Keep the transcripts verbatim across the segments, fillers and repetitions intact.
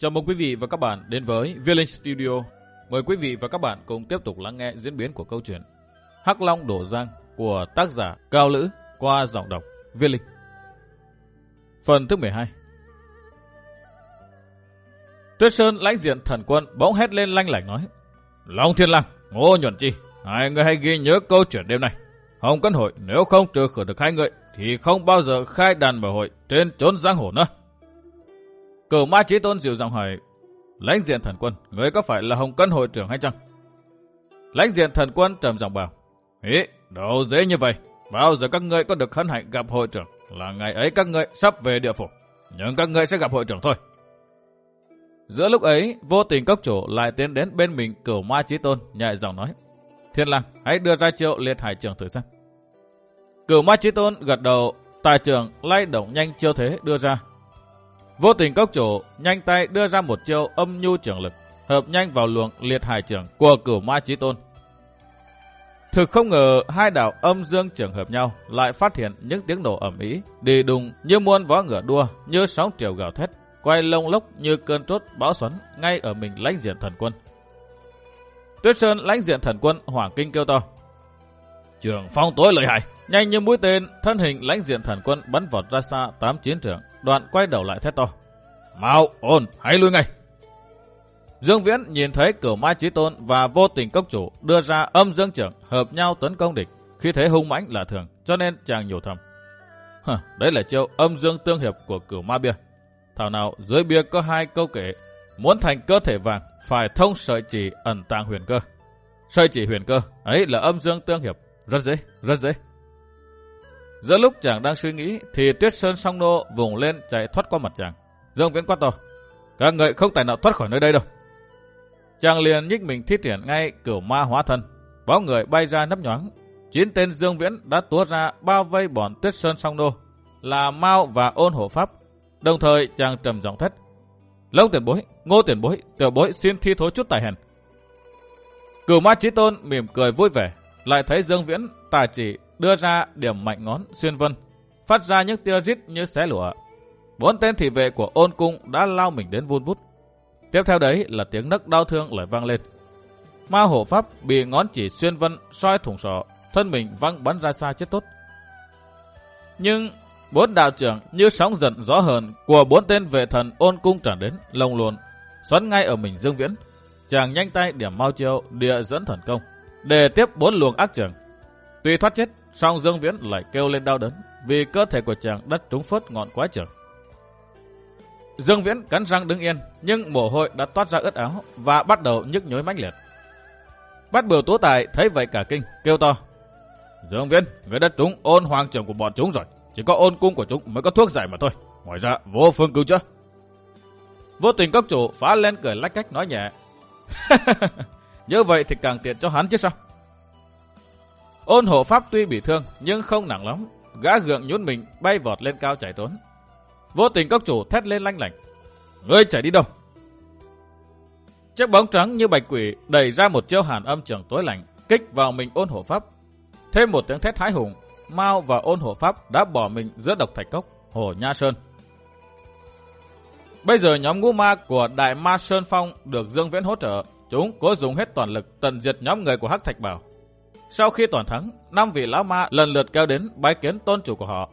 Chào mừng quý vị và các bạn đến với Viết Linh Studio. Mời quý vị và các bạn cùng tiếp tục lắng nghe diễn biến của câu chuyện Hắc Long Đổ Giang của tác giả Cao Lữ qua giọng đọc Viết Linh. Phần thứ mười hai. Tuyết Sơn lãnh diện thần quân bỗng hét lên lanh lảnh nói: Long Thiên Lang, Ngô Nhuận Chi, hai người hãy ghi nhớ câu chuyện đêm nay. Hồng Cân Hội nếu không trừ khử được hai người thì không bao giờ khai đàn mở hội trên chốn giang hồ nữa. Cửu Ma Chí Tôn dịu giọng hỏi: Lãnh diện thần quân, người có phải là Hồng Cân Hội trưởng hay chăng? Lãnh diện thần quân trầm giọng bảo: Ý, đâu dễ như vậy. Bao giờ các ngươi có được hân hạnh gặp hội trưởng là ngày ấy các ngươi sắp về địa phủ, nhưng các ngươi sẽ gặp hội trưởng thôi. Giữa lúc ấy, Vô Tình Cốc Chủ lại tiến đến bên mình Cửu Ma Chí Tôn, nhẹ giọng nói: Thiên Lang, hãy đưa ra chiêu liệt hải trưởng thử xem. Cửu Ma Chí Tôn gật đầu, tài trưởng lay động nhanh chiêu thế đưa ra. Vô Tình Cốc Chủ nhanh tay đưa ra một chiêu âm nhu trưởng lực, hợp nhanh vào luồng liệt hải trưởng của Cửu Ma Chí Tôn. Thực không ngờ hai đạo âm dương trưởng hợp nhau lại phát hiện những tiếng nổ ầm ĩ, đi đùng như muôn vó ngựa đua, như sóng triều gào thét, quay lông lốc như cơn trốt bão xoắn ngay ở mình lãnh diện thần quân. Tuyết Sơn lãnh diện thần quân hoảng kinh kêu to: Trường phong tối lợi hại! Nhanh như mũi tên, thân hình lãnh diện thần quân bắn vọt ra xa tám chín trượng, đoạn quay đầu lại thét to: Mau, ôn, hãy lui ngay! Dương Viễn nhìn thấy Cửu Ma Chí Tôn và Vô Tình Cốc Chủ đưa ra âm dương trưởng hợp nhau tấn công địch, khi thế hung mãnh lạ thường, cho nên chàng nhủ thầm: Hả, đấy là chiêu âm dương tương hiệp của Cửu Ma Bia. Thảo nào dưới bia có hai câu kể: muốn thành cơ thể vàng phải thông sợi chỉ ẩn tàng huyền cơ. Sợi chỉ huyền cơ ấy là âm dương tương hiệp, rất dễ, rất dễ. Giữa lúc chàng đang suy nghĩ thì Tuyết Sơn Song Nô vùng lên chạy thoát qua mặt chàng. Dương Viễn quát to: Các người không tài nào thoát khỏi nơi đây đâu. Chàng liền nhích mình thi triển ngay Cửu Ma hóa thân, bóng người bay ra nấp nhoáng. Chín tên Dương Viễn đã túa ra bao vây bọn Tuyết Sơn Song Nô là Mao và Ôn Hộ Pháp. Đồng thời chàng trầm giọng thét: Long tiền bối, Ngô tiền bối, tiểu bối xin thi thố chút tài hèn. Cửu Ma Chí Tôn mỉm cười vui vẻ, lại thấy Dương Viễn tài chỉ đưa ra điểm mạnh ngón xuyên vân, phát ra những tia rít như xé lụa. Bốn tên thị vệ của Ôn Cung đã lao mình đến vun vút. Tiếp theo đấy là tiếng nấc đau thương lại vang lên. Ma Hộ Pháp bị ngón chỉ xuyên vân soi thủng sọ, thân mình văng bắn ra xa chết tốt. Nhưng bốn đạo trưởng như sóng giận gió hờn của bốn tên vệ thần Ôn Cung tràn đến, lồng luồn xoắn ngay ở mình Dương Viễn. Chàng nhanh tay điểm mau chiêu địa dẫn thần công để tiếp bốn luồng ác trưởng. Tuy thoát chết, song Dương Viễn lại kêu lên đau đớn vì cơ thể của chàng đã trúng phớt ngọn quái trưởng. Dương Viễn cắn răng đứng yên, nhưng mồ hôi đã toát ra ướt áo và bắt đầu nhức nhối mãnh liệt. Bát Bửu Tú Tài thấy vậy cả kinh, kêu to: Dương Viễn, người đã trúng Ôn Hoàng trưởng của bọn chúng rồi. Chỉ có Ôn Cung của chúng mới có thuốc giải mà thôi. Ngoài ra vô phương cứu chữa. Vô Tình Cốc Chủ phá lên cười lách cách nói nhẹ: Như vậy thì càng tiện cho hắn chứ sao. Ôn Hộ Pháp tuy bị thương nhưng không nặng lắm, gã gượng nhún mình bay vọt lên cao chạy trốn. Vô Tình Cốc Chủ thét lên lanh lảnh: Ngươi chạy đi đâu? Chiếc bóng trắng như bạch quỷ đẩy ra một chiêu hàn âm trưởng tối lạnh, kích vào mình Ôn Hộ Pháp. Thêm một tiếng thét hãi hùng, Mao và Ôn Hộ Pháp đã bỏ mình giữa độc thạch cốc, Hồ Nha Sơn. Bây giờ nhóm ngũ ma của Đại Ma Sơn Phong được Dương Viễn hỗ trợ, chúng cố dùng hết toàn lực tận diệt nhóm người của Hắc Thạch Bảo. Sau khi toàn thắng, năm vị lão ma lần lượt kéo đến bái kiến tôn chủ của họ.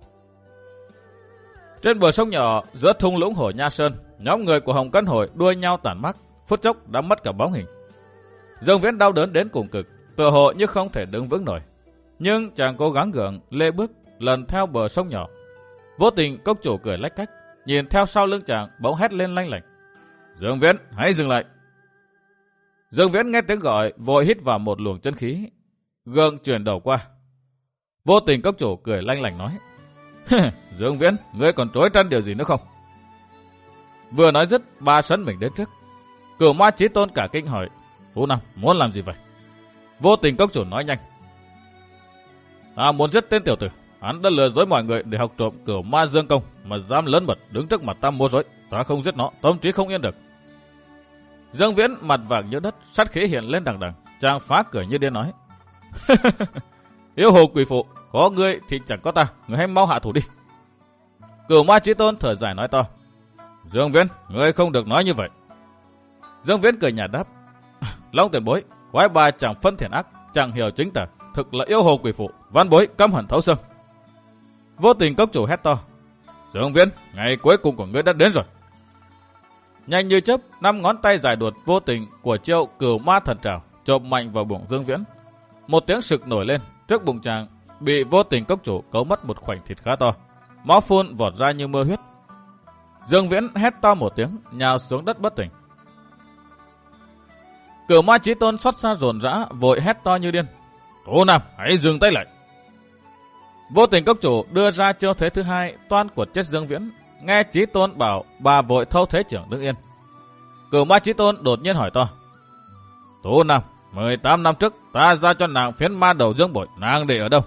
Trên bờ sông nhỏ giữa thung lũng Hồ Nha Sơn, nhóm người của Hồng Cân Hội đua nhau tản mắc, phút chốc đã mất cả bóng hình. Dương Viễn đau đớn đến cùng cực, tựa hồ như không thể đứng vững nổi. Nhưng chàng cố gắng gượng lê bước lần theo bờ sông nhỏ. Vô Tình Cốc Chủ cười lách cách, nhìn theo sau lưng chàng bỗng hét lên lanh lảnh: Dương Viễn, hãy dừng lại. Dương Viễn nghe tiếng gọi, vội hít vào một luồng chân khí, gượng chuyển đầu qua. Vô Tình Cốc Chủ cười lanh lảnh nói: Dương Viễn, ngươi còn trối trăn điều gì nữa không? Vừa nói dứt, ba sấn mình đến trước. Cửu Ma Chí Tôn cả kinh hỏi: Phú Năm muốn làm gì vậy? Vô Tình Cốc Chủ nói nhanh: Ta muốn giết tên tiểu tử. Hắn đã lừa dối mọi người để học trộm Cửu Ma Dương Công mà dám lớn mật đứng trước mặt ta mua dối. Ta không giết nó, tâm trí không yên được. Dương Viễn mặt vàng như đất, sát khí hiện lên đằng đằng. Chàng phá cười như điên nói: Yêu hồ quỷ phụ, có ngươi thì chẳng có ta, ngươi hãy mau hạ thủ đi. Cửu Ma Chí Tôn thở dài nói to: Dương Viễn, ngươi không được nói như vậy. Dương Viễn cười nhạt đáp. Long tiền bối, quái bà chẳng phân thiện ác, chẳng hiểu chính tà, thực là yêu hồ quỷ phụ, văn bối căm hận thấu xương. Vô Tình cốc chủ hét to. Dương Viễn, ngày cuối cùng của ngươi đã đến rồi. Nhanh như chớp, năm ngón tay dài đuột vô tình của chiêu Cửu Ma Thần Trảo chộp mạnh vào bụng Dương Viễn. Một tiếng sực nổi lên, trước bụng chàng bị Vô Tình cốc chủ cấu mất một khoảnh thịt khá to, máu phun vọt ra như mưa huyết. Dương Viễn hét to một tiếng, nhào xuống đất bất tỉnh. Cửu Ma Chí Tôn xót xa rồn rã, vội hét to như điên. Tô Nam, hãy dừng tay lại. Vô Tình cốc chủ đưa ra chiêu thế thứ hai, toan quật chết Dương Viễn. Nghe Chí Tôn bảo, bà vội thâu thế trưởng đứng yên. Cửu Ma Chí Tôn đột nhiên hỏi to. Tô Nam, mười tám năm trước ta giao cho nàng phiến ma đầu Dương Bội, nàng để ở đâu?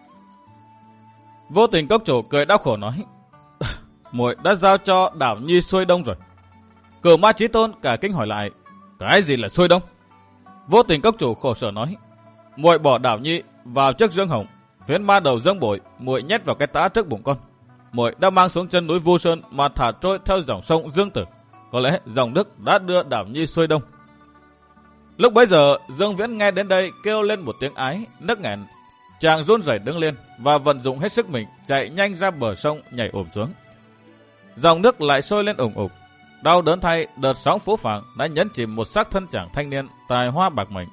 Vô Tình cốc chủ cười đau khổ nói. Muội đã giao cho Đảo Nhi xuôi đông rồi. Cửu Ma Chí Tôn cả kinh hỏi lại. Cái gì là xuôi đông? Vô Tình cốc chủ khổ sở nói. Muội bỏ Đảo Nhi vào chiếc dương hồng, phiến ma đầu Dương Bội muội nhét vào cái tã trước bụng con. Muội đã mang xuống chân núi Vu Sơn mà thả trôi theo dòng sông Dương Tử. Có lẽ dòng nước đã đưa Đảo Nhi xuôi đông. Lúc bấy giờ Dương Viễn nghe đến đây kêu lên một tiếng ái, nức nghẹn. Chàng run rẩy đứng lên và vận dụng hết sức mình chạy nhanh ra bờ sông nhảy ùm xuống. Dòng nước lại sôi lên ủng ục. Đau đớn thay, đợt sóng phũ phàng đã nhấn chìm một xác thân chàng thanh niên tài hoa bạc mệnh.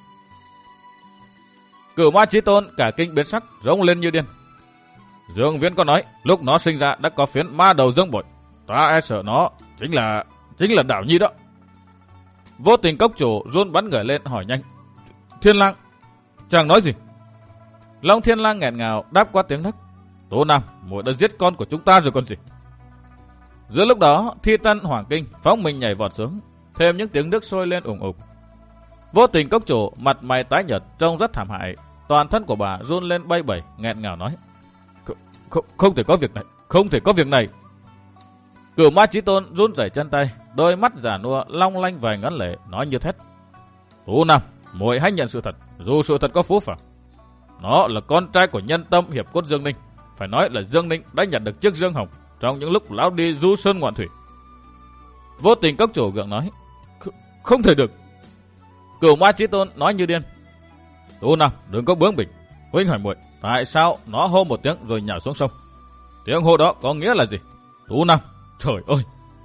Cửu Ma Chí Tôn cả kinh biến sắc, rống lên như điên. Dương Viễn có nói, lúc nó sinh ra đã có phiến ma đầu Dương Bội. Ta e sợ nó chính là chính là Đảo Nhi đó. Vô Tình cốc chủ run bắn người lên hỏi nhanh. Thiên Lang, chàng nói gì? Long Thiên Lang nghẹn ngào đáp qua tiếng nấc. Tô Nam, muội đã giết con của chúng ta rồi còn gì. Giữa lúc đó, Thi Tân Hoàng Kinh phóng mình nhảy vọt xuống, thêm những tiếng nước sôi lên ủng ục. Vô Tình cốc chủ mặt mày tái nhợt trông rất thảm hại, toàn thân của bà run lên bay bẩy, nghẹn ngào nói: không, không, không thể có việc này, không thể có việc này. Cửu Ma Chí Tôn run rẩy chân tay, đôi mắt già nua long lanh vài ngấn lệ, nói như thét: Tú Nam, muội hãy nhận sự thật, dù sự thật có phũ phàng. Nó là con trai của nhân tâm hiệp cốt Dương Ninh, phải nói là Dương Ninh đã nhận được chiếc dương hồng trong những lúc lão đi du sơn ngoạn thủy. Vô Tình cốc chủ gượng nói: không thể được. Cửu Ma Chí Tôn nói như điên: Tú Nam, đừng có bướng bỉnh. Huynh hỏi muội, tại sao nó hô một tiếng rồi nhảy xuống sông? Tiếng hô đó có nghĩa là gì? Tú Nam, trời ơi!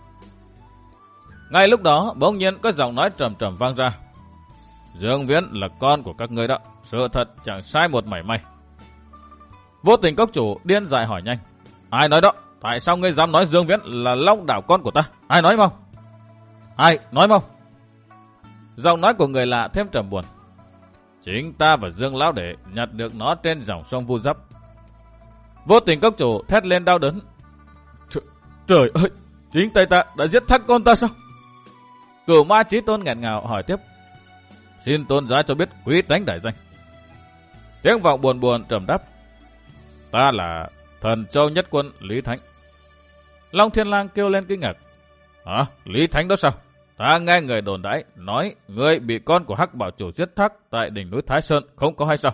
Ngay lúc đó, bỗng nhiên có giọng nói trầm trầm vang ra: Dương Viễn là con của các ngươi đó, sự thật chẳng sai một mảy may. Vô Tình cốc chủ điên dại hỏi nhanh: Ai nói đó? Tại sao ngươi dám nói Dương Viễn là Long Đảo con của ta? Ai nói mau? Ai nói mau? Giọng nói của người lạ thêm trầm buồn: Chính ta và Dương Lão Đệ nhặt được nó trên dòng sông Vu Dắp. Vô Tình cốc chủ thét lên đau đớn: Tr- Trời ơi! Chính tay ta đã giết thác con ta sao? Cửu Ma Chí Tôn nghẹn ngào hỏi tiếp: Xin tôn giá cho biết quý tánh đại danh. Tiếng vọng buồn buồn trầm đáp: Ta là Thần Châu Nhất Quân Lý Thánh. Long Thiên Lang kêu lên kinh ngạc: Hả? Lý Thánh đó sao? Ta nghe người đồn đãi nói ngươi bị con của Hắc Bảo Chủ giết thác tại đỉnh núi Thái Sơn, không có hay sao?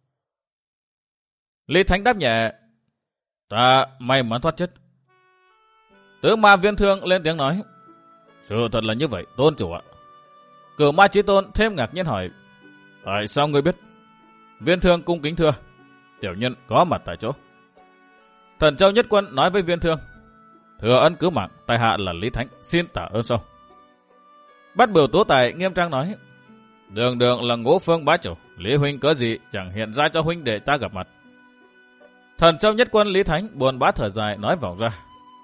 Lý Thánh đáp nhẹ: Ta may mắn thoát chết. Tứ Ma Viên Thương lên tiếng nói: Sự thật là như vậy, tôn chủ ạ. Cửu Ma Chí Tôn thêm ngạc nhiên hỏi: Tại sao ngươi biết? Viên Thương cung kính thưa: Tiểu nhân có mặt tại chỗ. Thần Châu Nhất Quân nói với Viên Thương: Thừa ân cứu mạng, tại hạ là Lý Thánh, xin tạ ơn sau. Bát Bửu Tú Tài nghiêm trang nói: Đường đường là Ngũ Phương bá chủ, Lý huynh cớ gì chẳng hiện ra cho huynh để ta gặp mặt. Thần Châu Nhất Quân Lý Thánh buồn bã thở dài nói vọng ra: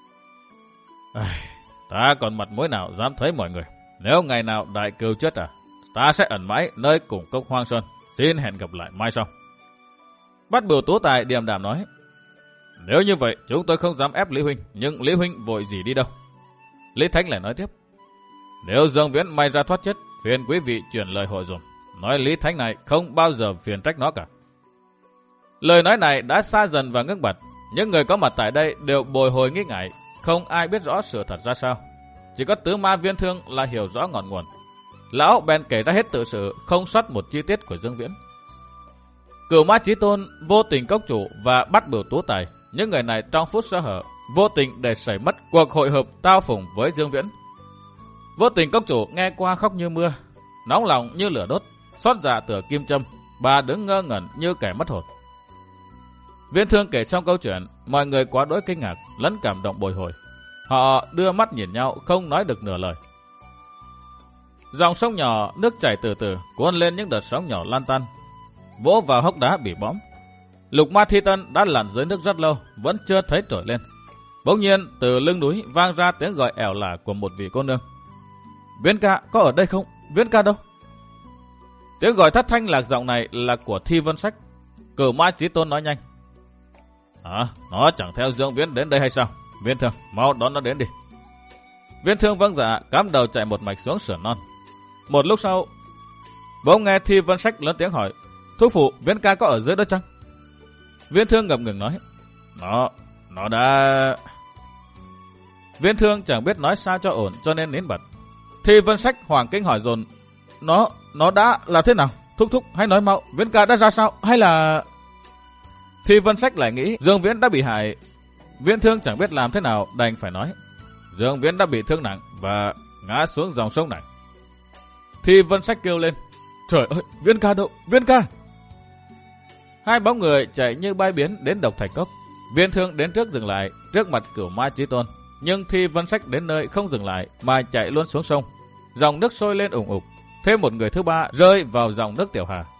Ta còn mặt mũi nào dám thấy mọi người. Nếu ngày nào đại cừu chết à, ta sẽ ẩn mãi nơi cùng cốc Hoang Sơn. Xin hẹn gặp lại mai sau. Bát Bửu Tú Tài điềm đạm nói: Nếu như vậy chúng tôi không dám ép Lý huynh, nhưng Lý huynh vội gì đi đâu? Lý Thánh lại nói tiếp: Nếu Dương Viễn may ra thoát chết, phiền quý vị chuyển lời hội dùm, nói Lý Thánh này không bao giờ phiền trách nó cả. Lời nói này đã xa dần và ngưng bặt. Những người có mặt tại đây đều bồi hồi nghi ngại, không ai biết rõ sự thật ra sao. Chỉ có Tứ Ma Viên Thương là hiểu rõ ngọn nguồn. Lão bèn kể ra hết tự sự, không sót một chi tiết của Dương Viễn. Cửu Ma Chí Tôn, Vô Tình cốc chủ và Bát Bửu Tú Tài, những người này trong phút sơ hở vô tình để xảy mất cuộc hội hợp tao phùng với Dương Viễn. Vô tình cốc chủ nghe qua khóc như mưa, nóng lòng như lửa đốt, xót dạ tựa kim châm, bà đứng ngơ ngẩn như kẻ mất hồn. Viên Thương kể xong câu chuyện, mọi người quá đỗi kinh ngạc, lẫn cảm động bồi hồi. Họ đưa mắt nhìn nhau, không nói được nửa lời. Dòng sông nhỏ, nước chảy từ từ, cuốn lên những đợt sóng nhỏ lan tan, vỗ vào hốc đá bị bõm. Lục Ma Thi Tân đã lặn dưới nước rất lâu, vẫn chưa thấy trồi lên. Bỗng nhiên, từ lưng núi vang ra tiếng gọi ẻo lả của một vị cô nương. Viễn ca, có ở đây không? Viễn ca đâu? Tiếng gọi thất thanh lạc giọng này là của Thi Vân Sách. Cửu Ma Chí Tôn nói nhanh. À, nó chẳng theo Dương Viễn đến đây hay sao? Viên Thương, mau đón nó đến đi. Viên Thương vâng dạ, cắm đầu chạy một mạch xuống sườn non. Một lúc sau, bỗng nghe Thi Vân Sách lớn tiếng hỏi, thúc phụ, Viễn ca có ở dưới đó chăng? Viên Thương ngập ngừng nói, nó, nó đã... Viên Thương chẳng biết nói sao cho ổn, cho nên nín bật. Thi Vân Sách hoảng kinh hỏi dồn, nó, nó đã là thế nào? Thúc thúc, hãy nói mau, Viễn ca đã ra sao? Hay là... Thi Vân Sách lại nghĩ Dương Viễn đã bị hại. Viên Thương chẳng biết làm thế nào, đành phải nói, Dương Viễn đã bị thương nặng và ngã xuống dòng sông này. Thi Vân Sách kêu lên, trời ơi, Viễn ca đâu, Viễn ca! Hai bóng người chạy như bay biến đến Độc Thạch Cốc. Viên Thương đến trước dừng lại, trước mặt Cửu Ma Chí Tôn. Nhưng Thi Vân Sách đến nơi không dừng lại mà chạy luôn xuống sông. Dòng nước sôi lên ủng ục, thêm một người thứ ba rơi vào dòng nước Tiểu Hà.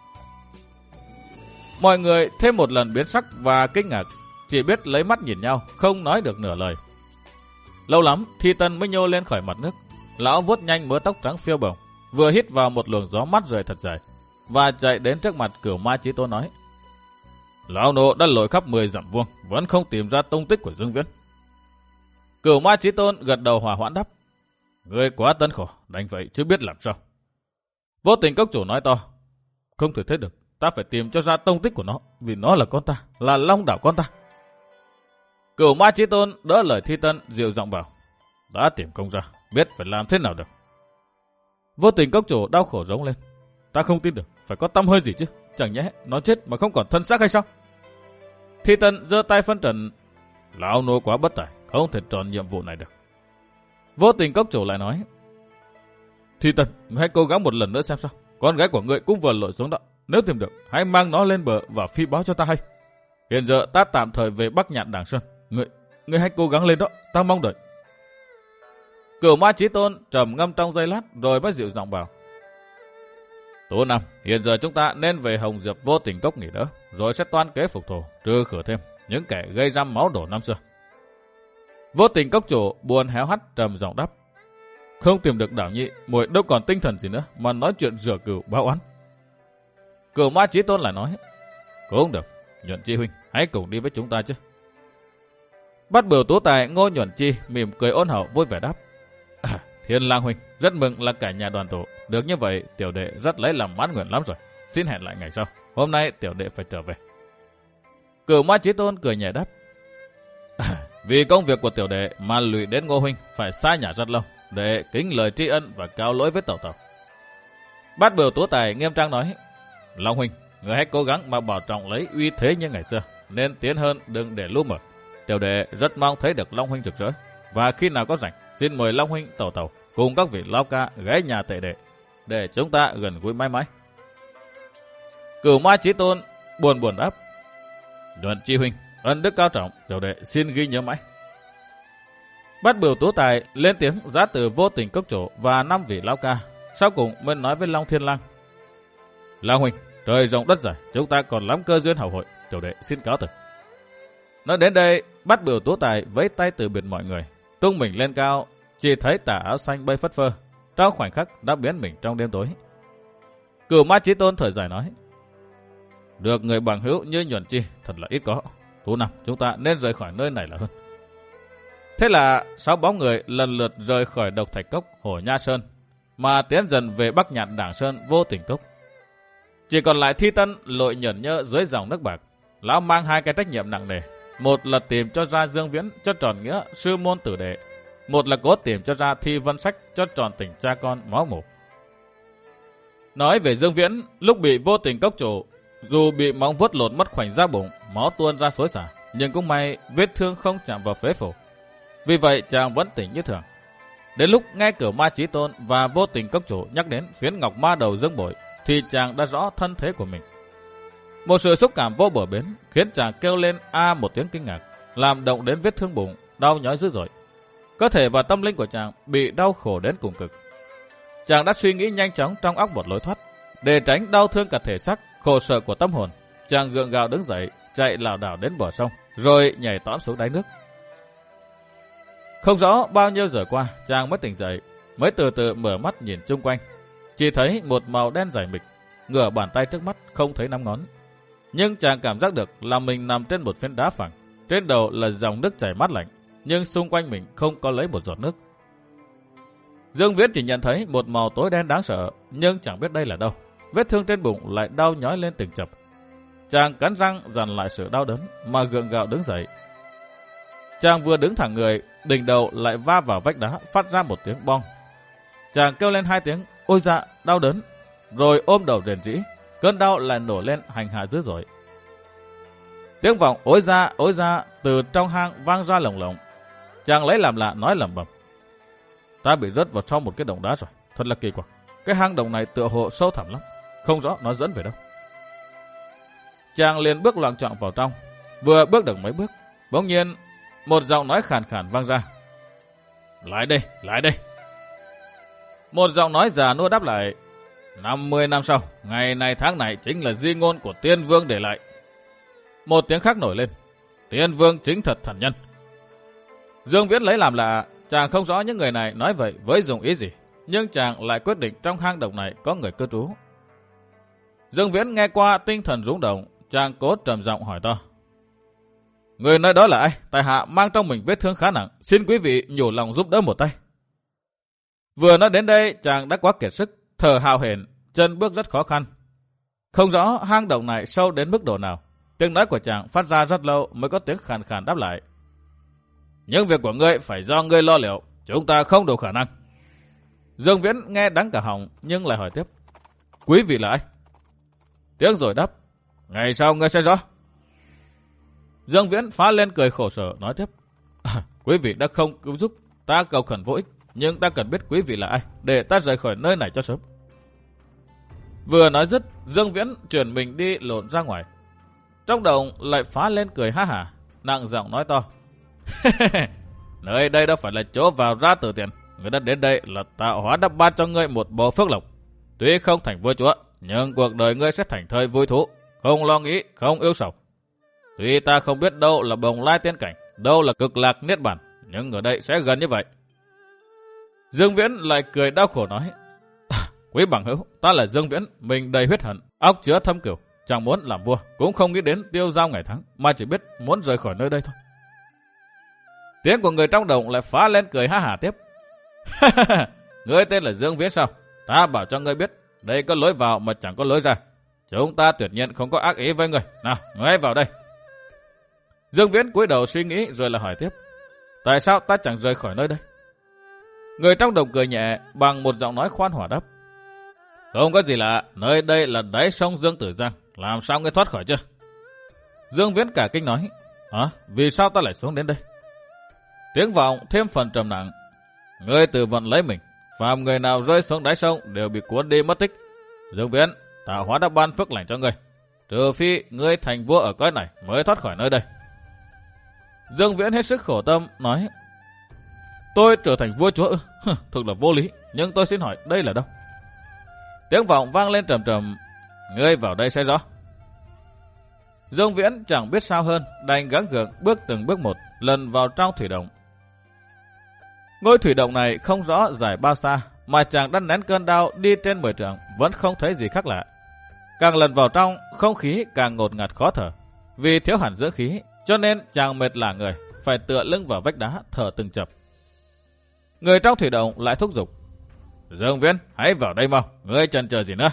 Mọi người thêm một lần biến sắc và kinh ngạc, chỉ biết lấy mắt nhìn nhau, không nói được nửa lời. Lâu lắm, Thi Tân mới nhô lên khỏi mặt nước. Lão vuốt nhanh mớ tóc trắng phiêu bồng, vừa hít vào một luồng gió mát rời thật dài, và chạy đến trước mặt Cửu Ma Chí Tôn nói, lão nô đã lội khắp mười dặm vuông, vẫn không tìm ra tung tích của Dương Viễn. Cửu Ma Chí Tôn gật đầu hòa hoãn đáp, người quá tân khổ, đành vậy chứ biết làm sao. Vô Tình cốc chủ nói to, không thể thế được, ta phải tìm cho ra tung tích của nó, vì nó là con ta, là Long Đảo con ta. Cửu Ma Chí Tôn đỡ lời Thi Tân, dịu giọng bảo, đã tìm công ra, biết phải làm thế nào được. Vô Tình cốc chủ đau khổ rống lên, ta không tin được, phải có tăm hơi gì chứ, chẳng nhẽ nó chết mà không còn thân xác hay sao? Thi Tân giơ tay phân trần, lão nô quá bất tài, không thể tròn nhiệm vụ này được. Vô Tình cốc chủ lại nói, Thi Tân, ngươi hãy cố gắng một lần nữa xem sao, con gái của ngươi cũng vừa lội xuống đó, nếu tìm được, hãy mang nó lên bờ và phi báo cho ta hay. Hiện giờ ta tạm thời về Bắc Nhạn Đàng Sơn, ngươi, ngươi hãy cố gắng lên đó, ta mong đợi. Cửu Ma Chí Tôn trầm ngâm trong giây lát rồi mới dịu giọng bảo, Tố Nam, hiện giờ chúng ta nên về Hồng Diệp Vô Tình Cốc nghỉ đỡ, rồi sẽ toan kế phục thù, trừ khử thêm những kẻ gây ra máu đổ năm xưa. Vô Tình Cốc chủ buồn héo hắt trầm giọng đáp, không tìm được Đảo Nhị, muội đâu còn tinh thần gì nữa mà nói chuyện rửa cửu báo oán. Cửu Ma Chí Tôn lại nói, cũng được, Nhuận Chi huynh, hãy cùng đi với chúng ta chứ. Bắt Bửu Tú Tài Ngô Nhuận Chi mỉm cười ôn hậu vui vẻ đáp, à, Thiên Lang huynh, rất mừng là cả nhà đoàn tụ, được như vậy tiểu đệ rất lấy làm mãn nguyện lắm rồi. Xin hẹn lại ngày sau, hôm nay tiểu đệ phải trở về. Cửu Ma Chí Tôn cười nhẹ đáp, à, vì công việc của tiểu đệ mà lụy đến Ngô huynh phải xa nhà rất lâu, để kính lời tri ân và cáo lỗi với tẩu tẩu. Bát Bửu Tú Tài nghiêm trang nói, Long huynh, người hãy cố gắng mà bảo trọng lấy uy thế như ngày xưa, nên tiến hơn đừng để lu mờ. Tiểu đệ rất mong thấy được Long huynh rực rỡ, và khi nào có rảnh, xin mời Long huynh tẩu tẩu cùng các vị lao ca ghé nhà tệ đệ, để chúng ta gần gũi mãi mãi. Cửu Ma Chí Tôn buồn buồn đáp, Nhuận Chi huynh, ân đức cao trọng, tiểu đệ xin ghi nhớ mãi. Bát Bửu Tú Tài lên tiếng giá từ Vô Tình cốc chủ và năm vị lao ca, sau cùng mới nói với Long Thiên Lang, Lang huynh, trời rộng đất dài, chúng ta còn lắm cơ duyên hảo hội, tiểu đệ xin cáo từ. Nói đến đây, Bát Bửu Tú Tài vẫy tay từ biệt mọi người, tung mình lên cao, chỉ thấy tà áo xanh bay phất phơ, trong khoảnh khắc đã biến mình trong đêm tối. Cửu Ma Chí Tôn thở dài nói, được người bằng hữu như Nhuận Chi thật là ít có. Tú Nam, chúng ta nên rời khỏi nơi này là hơn. Thế là sáu bóng người lần lượt rời khỏi Độc Thạch Cốc, Hổ Nha Sơn, mà tiến dần về Bắc Nhạn Đàng Sơn Vô Tình Cốc. Chỉ còn lại Thi Tân lội nhởn nhơ dưới dòng nước bạc. Lão mang hai cái trách nhiệm nặng nề, một là tìm cho ra Dương Viễn cho tròn nghĩa sư môn tử đệ, một là cố tìm cho ra Thi Vân Sách cho tròn tình cha con máu mủ. Nói về Dương Viễn, lúc bị Vô Tình cốc chủ, dù bị móng vuốt lột mất khoảnh ra bụng, máu tuôn ra xối xả, nhưng cũng may vết thương không chạm vào phế phủ. Vì vậy chàng vẫn tỉnh như thường. Đến lúc nghe Cửu Ma Chí Tôn và Vô Tình Cốc Chủ nhắc đến phiến ngọc ma đầu dương bội thì chàng đã rõ thân thế của mình. Một sự xúc cảm vô bờ bến khiến chàng kêu lên a một tiếng kinh ngạc, làm động đến vết thương bụng, đau nhói dữ dội. Cơ thể và tâm linh của chàng bị đau khổ đến cùng cực. Chàng đã suy nghĩ nhanh chóng trong óc một lối thoát. Để tránh đau thương cả thể xác, khổ sở của tâm hồn, chàng gượng gạo đứng dậy, chạy lảo đảo đến bờ sông, rồi nhảy tõm xuống đáy nước. Không rõ bao nhiêu giờ qua, chàng mới tỉnh dậy, mới từ từ mở mắt nhìn chung quanh. Chỉ thấy một màu đen dày mịch, ngửa bàn tay trước mắt không thấy năm ngón. Nhưng chàng cảm giác được là mình nằm trên một phiến đá phẳng, trên đầu là dòng nước chảy mát lạnh, nhưng xung quanh mình không có lấy một giọt nước. Dương Viễn chỉ nhận thấy một màu tối đen đáng sợ, nhưng chẳng biết đây là đâu. Vết thương trên bụng lại đau nhói lên từng chập. Chàng cắn răng dằn lại sự đau đớn mà gượng gạo đứng dậy. Chàng vừa đứng thẳng người, đỉnh đầu lại va vào vách đá, phát ra một tiếng bong. Chàng kêu lên hai tiếng ôi dạ, đau đớn, rồi ôm đầu rền rĩ. Cơn đau lại nổi lên hành hạ dữ dội. Tiếng vọng ôi dạ, ôi dạ từ trong hang vang ra lồng lộng. Chàng lấy làm lạ nói lẩm bẩm: ta bị rớt vào trong một cái động đá rồi, thật là kỳ quặc. Cái hang động này tựa hồ sâu thẳm lắm, không rõ nó dẫn về đâu. Chàng liền bước loạng choạng vào trong. Vừa bước được mấy bước, bỗng nhiên một giọng nói khàn khàn vang ra: lại đây, lại đây. Một giọng nói già nua đáp lại: năm mươi năm sau, ngày này tháng này chính là di ngôn của Tiên Vương để lại. Một tiếng khác nổi lên: Tiên Vương chính thật thần nhân. Dương Viễn lấy làm lạ, chàng không rõ những người này nói vậy với dùng ý gì, nhưng chàng lại quyết định trong hang động này có người cư trú. Dương Viễn nghe qua tinh thần rung động, chàng cố trầm giọng hỏi to: người nói đó là ai? Tại hạ mang trong mình vết thương khá nặng, xin quý vị nhủ lòng giúp đỡ một tay. Vừa nói đến đây, chàng đã quá kiệt sức, thở hào hển, chân bước rất khó khăn. Không rõ hang động này sâu đến mức độ nào. Tiếng nói của chàng phát ra rất lâu mới có tiếng khàn khàn đáp lại: những việc của ngươi phải do ngươi lo liệu, chúng ta không đủ khả năng. Dương Viễn nghe đắng cả họng nhưng lại hỏi tiếp: quý vị là ai? Tiếng rồi đáp: ngày sau ngươi sẽ rõ. Dương Viễn phá lên cười khổ sở nói tiếp: à, quý vị đã không cứu giúp, ta cầu khẩn vô ích, nhưng ta cần biết quý vị là ai để ta rời khỏi nơi này cho sớm. Vừa nói dứt, Dương Viễn chuyển mình đi lộn ra ngoài. Trong đầu lại phá lên cười ha hả, nặng giọng nói to: nơi đây đâu phải là chỗ vào ra từ tiền, người đã đến đây là tạo hóa đã ban cho ngươi một bộ phước lộc. Tuy không thành vua chúa, nhưng cuộc đời ngươi sẽ thành thơi vui thú, không lo nghĩ, không yêu sầu. Tuy ta không biết đâu là bồng lai tiên cảnh, đâu là cực lạc niết bàn, nhưng ở đây sẽ gần như vậy. Dương Viễn lại cười đau khổ nói: quý bằng hữu, ta là Dương Viễn, mình đầy huyết hận, óc chứa thâm cửu, chẳng muốn làm vua, cũng không nghĩ đến tiêu dao ngày tháng, mà chỉ biết muốn rời khỏi nơi đây thôi. Tiếng của người trong đồng lại phá lên cười ha hả tiếp: ngươi tên là Dương Viễn sao? Ta bảo cho ngươi biết, đây có lối vào mà chẳng có lối ra. Chúng ta tuyệt nhiên không có ác ý với ngươi. Nào, ngươi vào đây. Dương Viễn cúi đầu suy nghĩ rồi là hỏi tiếp: tại sao ta chẳng rời khỏi nơi đây? Người trong đồng cười nhẹ bằng một giọng nói khoan hòa đáp: không có gì lạ, nơi đây là đáy sông Dương Tử Giang, làm sao ngươi thoát khỏi chưa? Dương Viễn cả kinh nói: hả? Vì sao ta lại xuống đến đây? Tiếng vọng thêm phần trầm nặng: ngươi tự vận lấy mình, phàm người nào rơi xuống đáy sông đều bị cuốn đi mất tích. Dương Viễn, tạo hóa đã ban phước lành cho ngươi, trừ phi ngươi thành vua ở cõi này mới thoát khỏi nơi đây. Dương Viễn hết sức khổ tâm nói: tôi trở thành vua chúa ư? Thực là vô lý, nhưng tôi xin hỏi đây là đâu? Tiếng vọng vang lên trầm trầm: ngươi vào đây sẽ rõ. Dương Viễn chẳng biết sao hơn, đành gắng gượng bước từng bước một lần vào trong thủy động. Ngôi thủy động này không rõ dài bao xa, mà chàng đã nén cơn đau đi trên mười trượng vẫn không thấy gì khác lạ. Càng lần vào trong, không khí càng ngột ngạt khó thở. Vì thiếu hẳn dưỡng khí, cho nên chàng mệt lả người, phải tựa lưng vào vách đá thở từng chập. Người trong thủy động lại thúc giục: Dương Viễn, hãy vào đây mau, ngươi chần chờ gì nữa?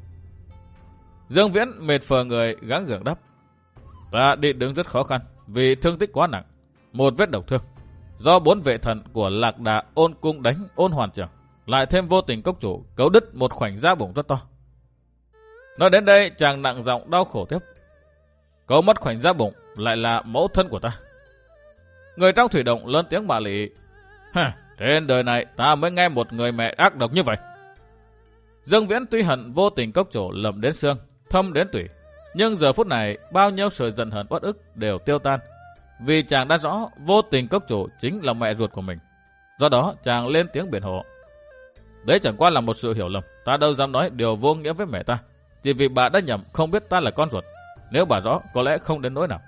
Dương Viễn mệt phờ người gắng gượng đáp: ta đi đứng rất khó khăn, vì thương tích quá nặng, một vết độc thương, do bốn vệ thần của Lạc Đà Ôn Cung đánh Ôn Hoàn Trưởng, lại thêm Vô Tình Cốc Chủ cấu đứt một khoảnh da bụng rất to. Nói đến đây, chàng nặng giọng đau khổ tiếp: Câu mất khoảnh giá bụng lại là mẫu thân của ta. Người trong thủy động lớn tiếng bà lị. Hả, trên đời này ta mới nghe một người mẹ ác độc như vậy. Dương Viễn tuy hận vô tình cốc chủ lầm đến xương, thâm đến tủy, nhưng giờ phút này bao nhiêu sự giận hờn uất ức đều tiêu tan. Vì chàng đã rõ vô tình cốc chủ chính là mẹ ruột của mình. Do đó chàng lên tiếng biện hộ. Đấy chẳng qua là một sự hiểu lầm, ta đâu dám nói điều vô nghĩa với mẹ ta. Chỉ vì bà đã nhầm không biết ta là con ruột. Nếu bà rõ có lẽ không đến nỗi nào.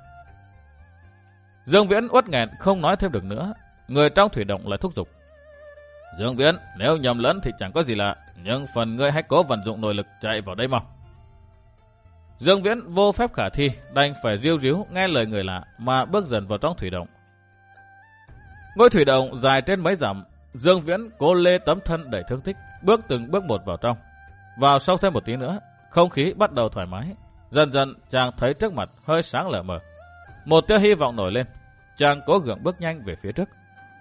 Dương Viễn uất nghẹn không nói thêm được nữa. Người trong thủy động lại thúc giục. Dương Viễn, nếu nhầm lẫn thì chẳng có gì lạ, nhưng phần ngươi hãy cố vận dụng nội lực chạy vào đây mau. Dương Viễn vô phép khả thi, đành phải riu ríu nghe lời người lạ mà bước dần vào trong thủy động. Ngôi thủy động dài trên mấy dặm, Dương Viễn cố lê tấm thân đầy thương tích, bước từng bước một vào trong. Vào sâu thêm một tí nữa, không khí bắt đầu thoải mái. Dần dần chàng thấy trước mặt hơi sáng lờ mờ. Một tia hy vọng nổi lên, chàng cố gượng bước nhanh về phía trước.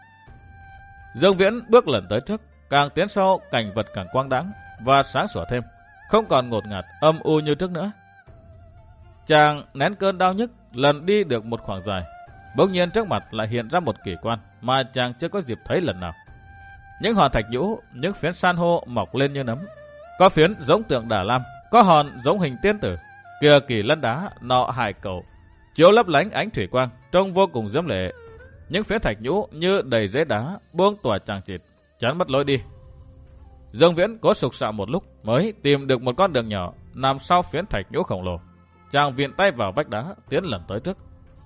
Dương Viễn bước lần tới trước, càng tiến sâu cảnh vật càng quang đãng và sáng sủa thêm, không còn ngột ngạt âm u như trước nữa. Chàng nén cơn đau nhức, lần đi được một khoảng dài, bỗng nhiên trước mặt lại hiện ra một kỳ quan mà chàng chưa có dịp thấy lần nào. Những hòn thạch nhũ, những phiến san hô mọc lên như nấm, có phiến giống tượng Đà Lam, có hòn giống hình tiên tử, kia kỳ lân đá, nọ hải cầu, chiếu lấp lánh ánh thủy quang, trông vô cùng diễm lệ. Những phiến thạch nhũ như đầy rễ đá, buông tỏa chằng chịt, chắn mất lối đi. Dương Viễn cố sục sạo một lúc mới tìm được một con đường nhỏ nằm sau phiến thạch nhũ khổng lồ. Chàng viện tay vào vách đá, tiến lần tới trước.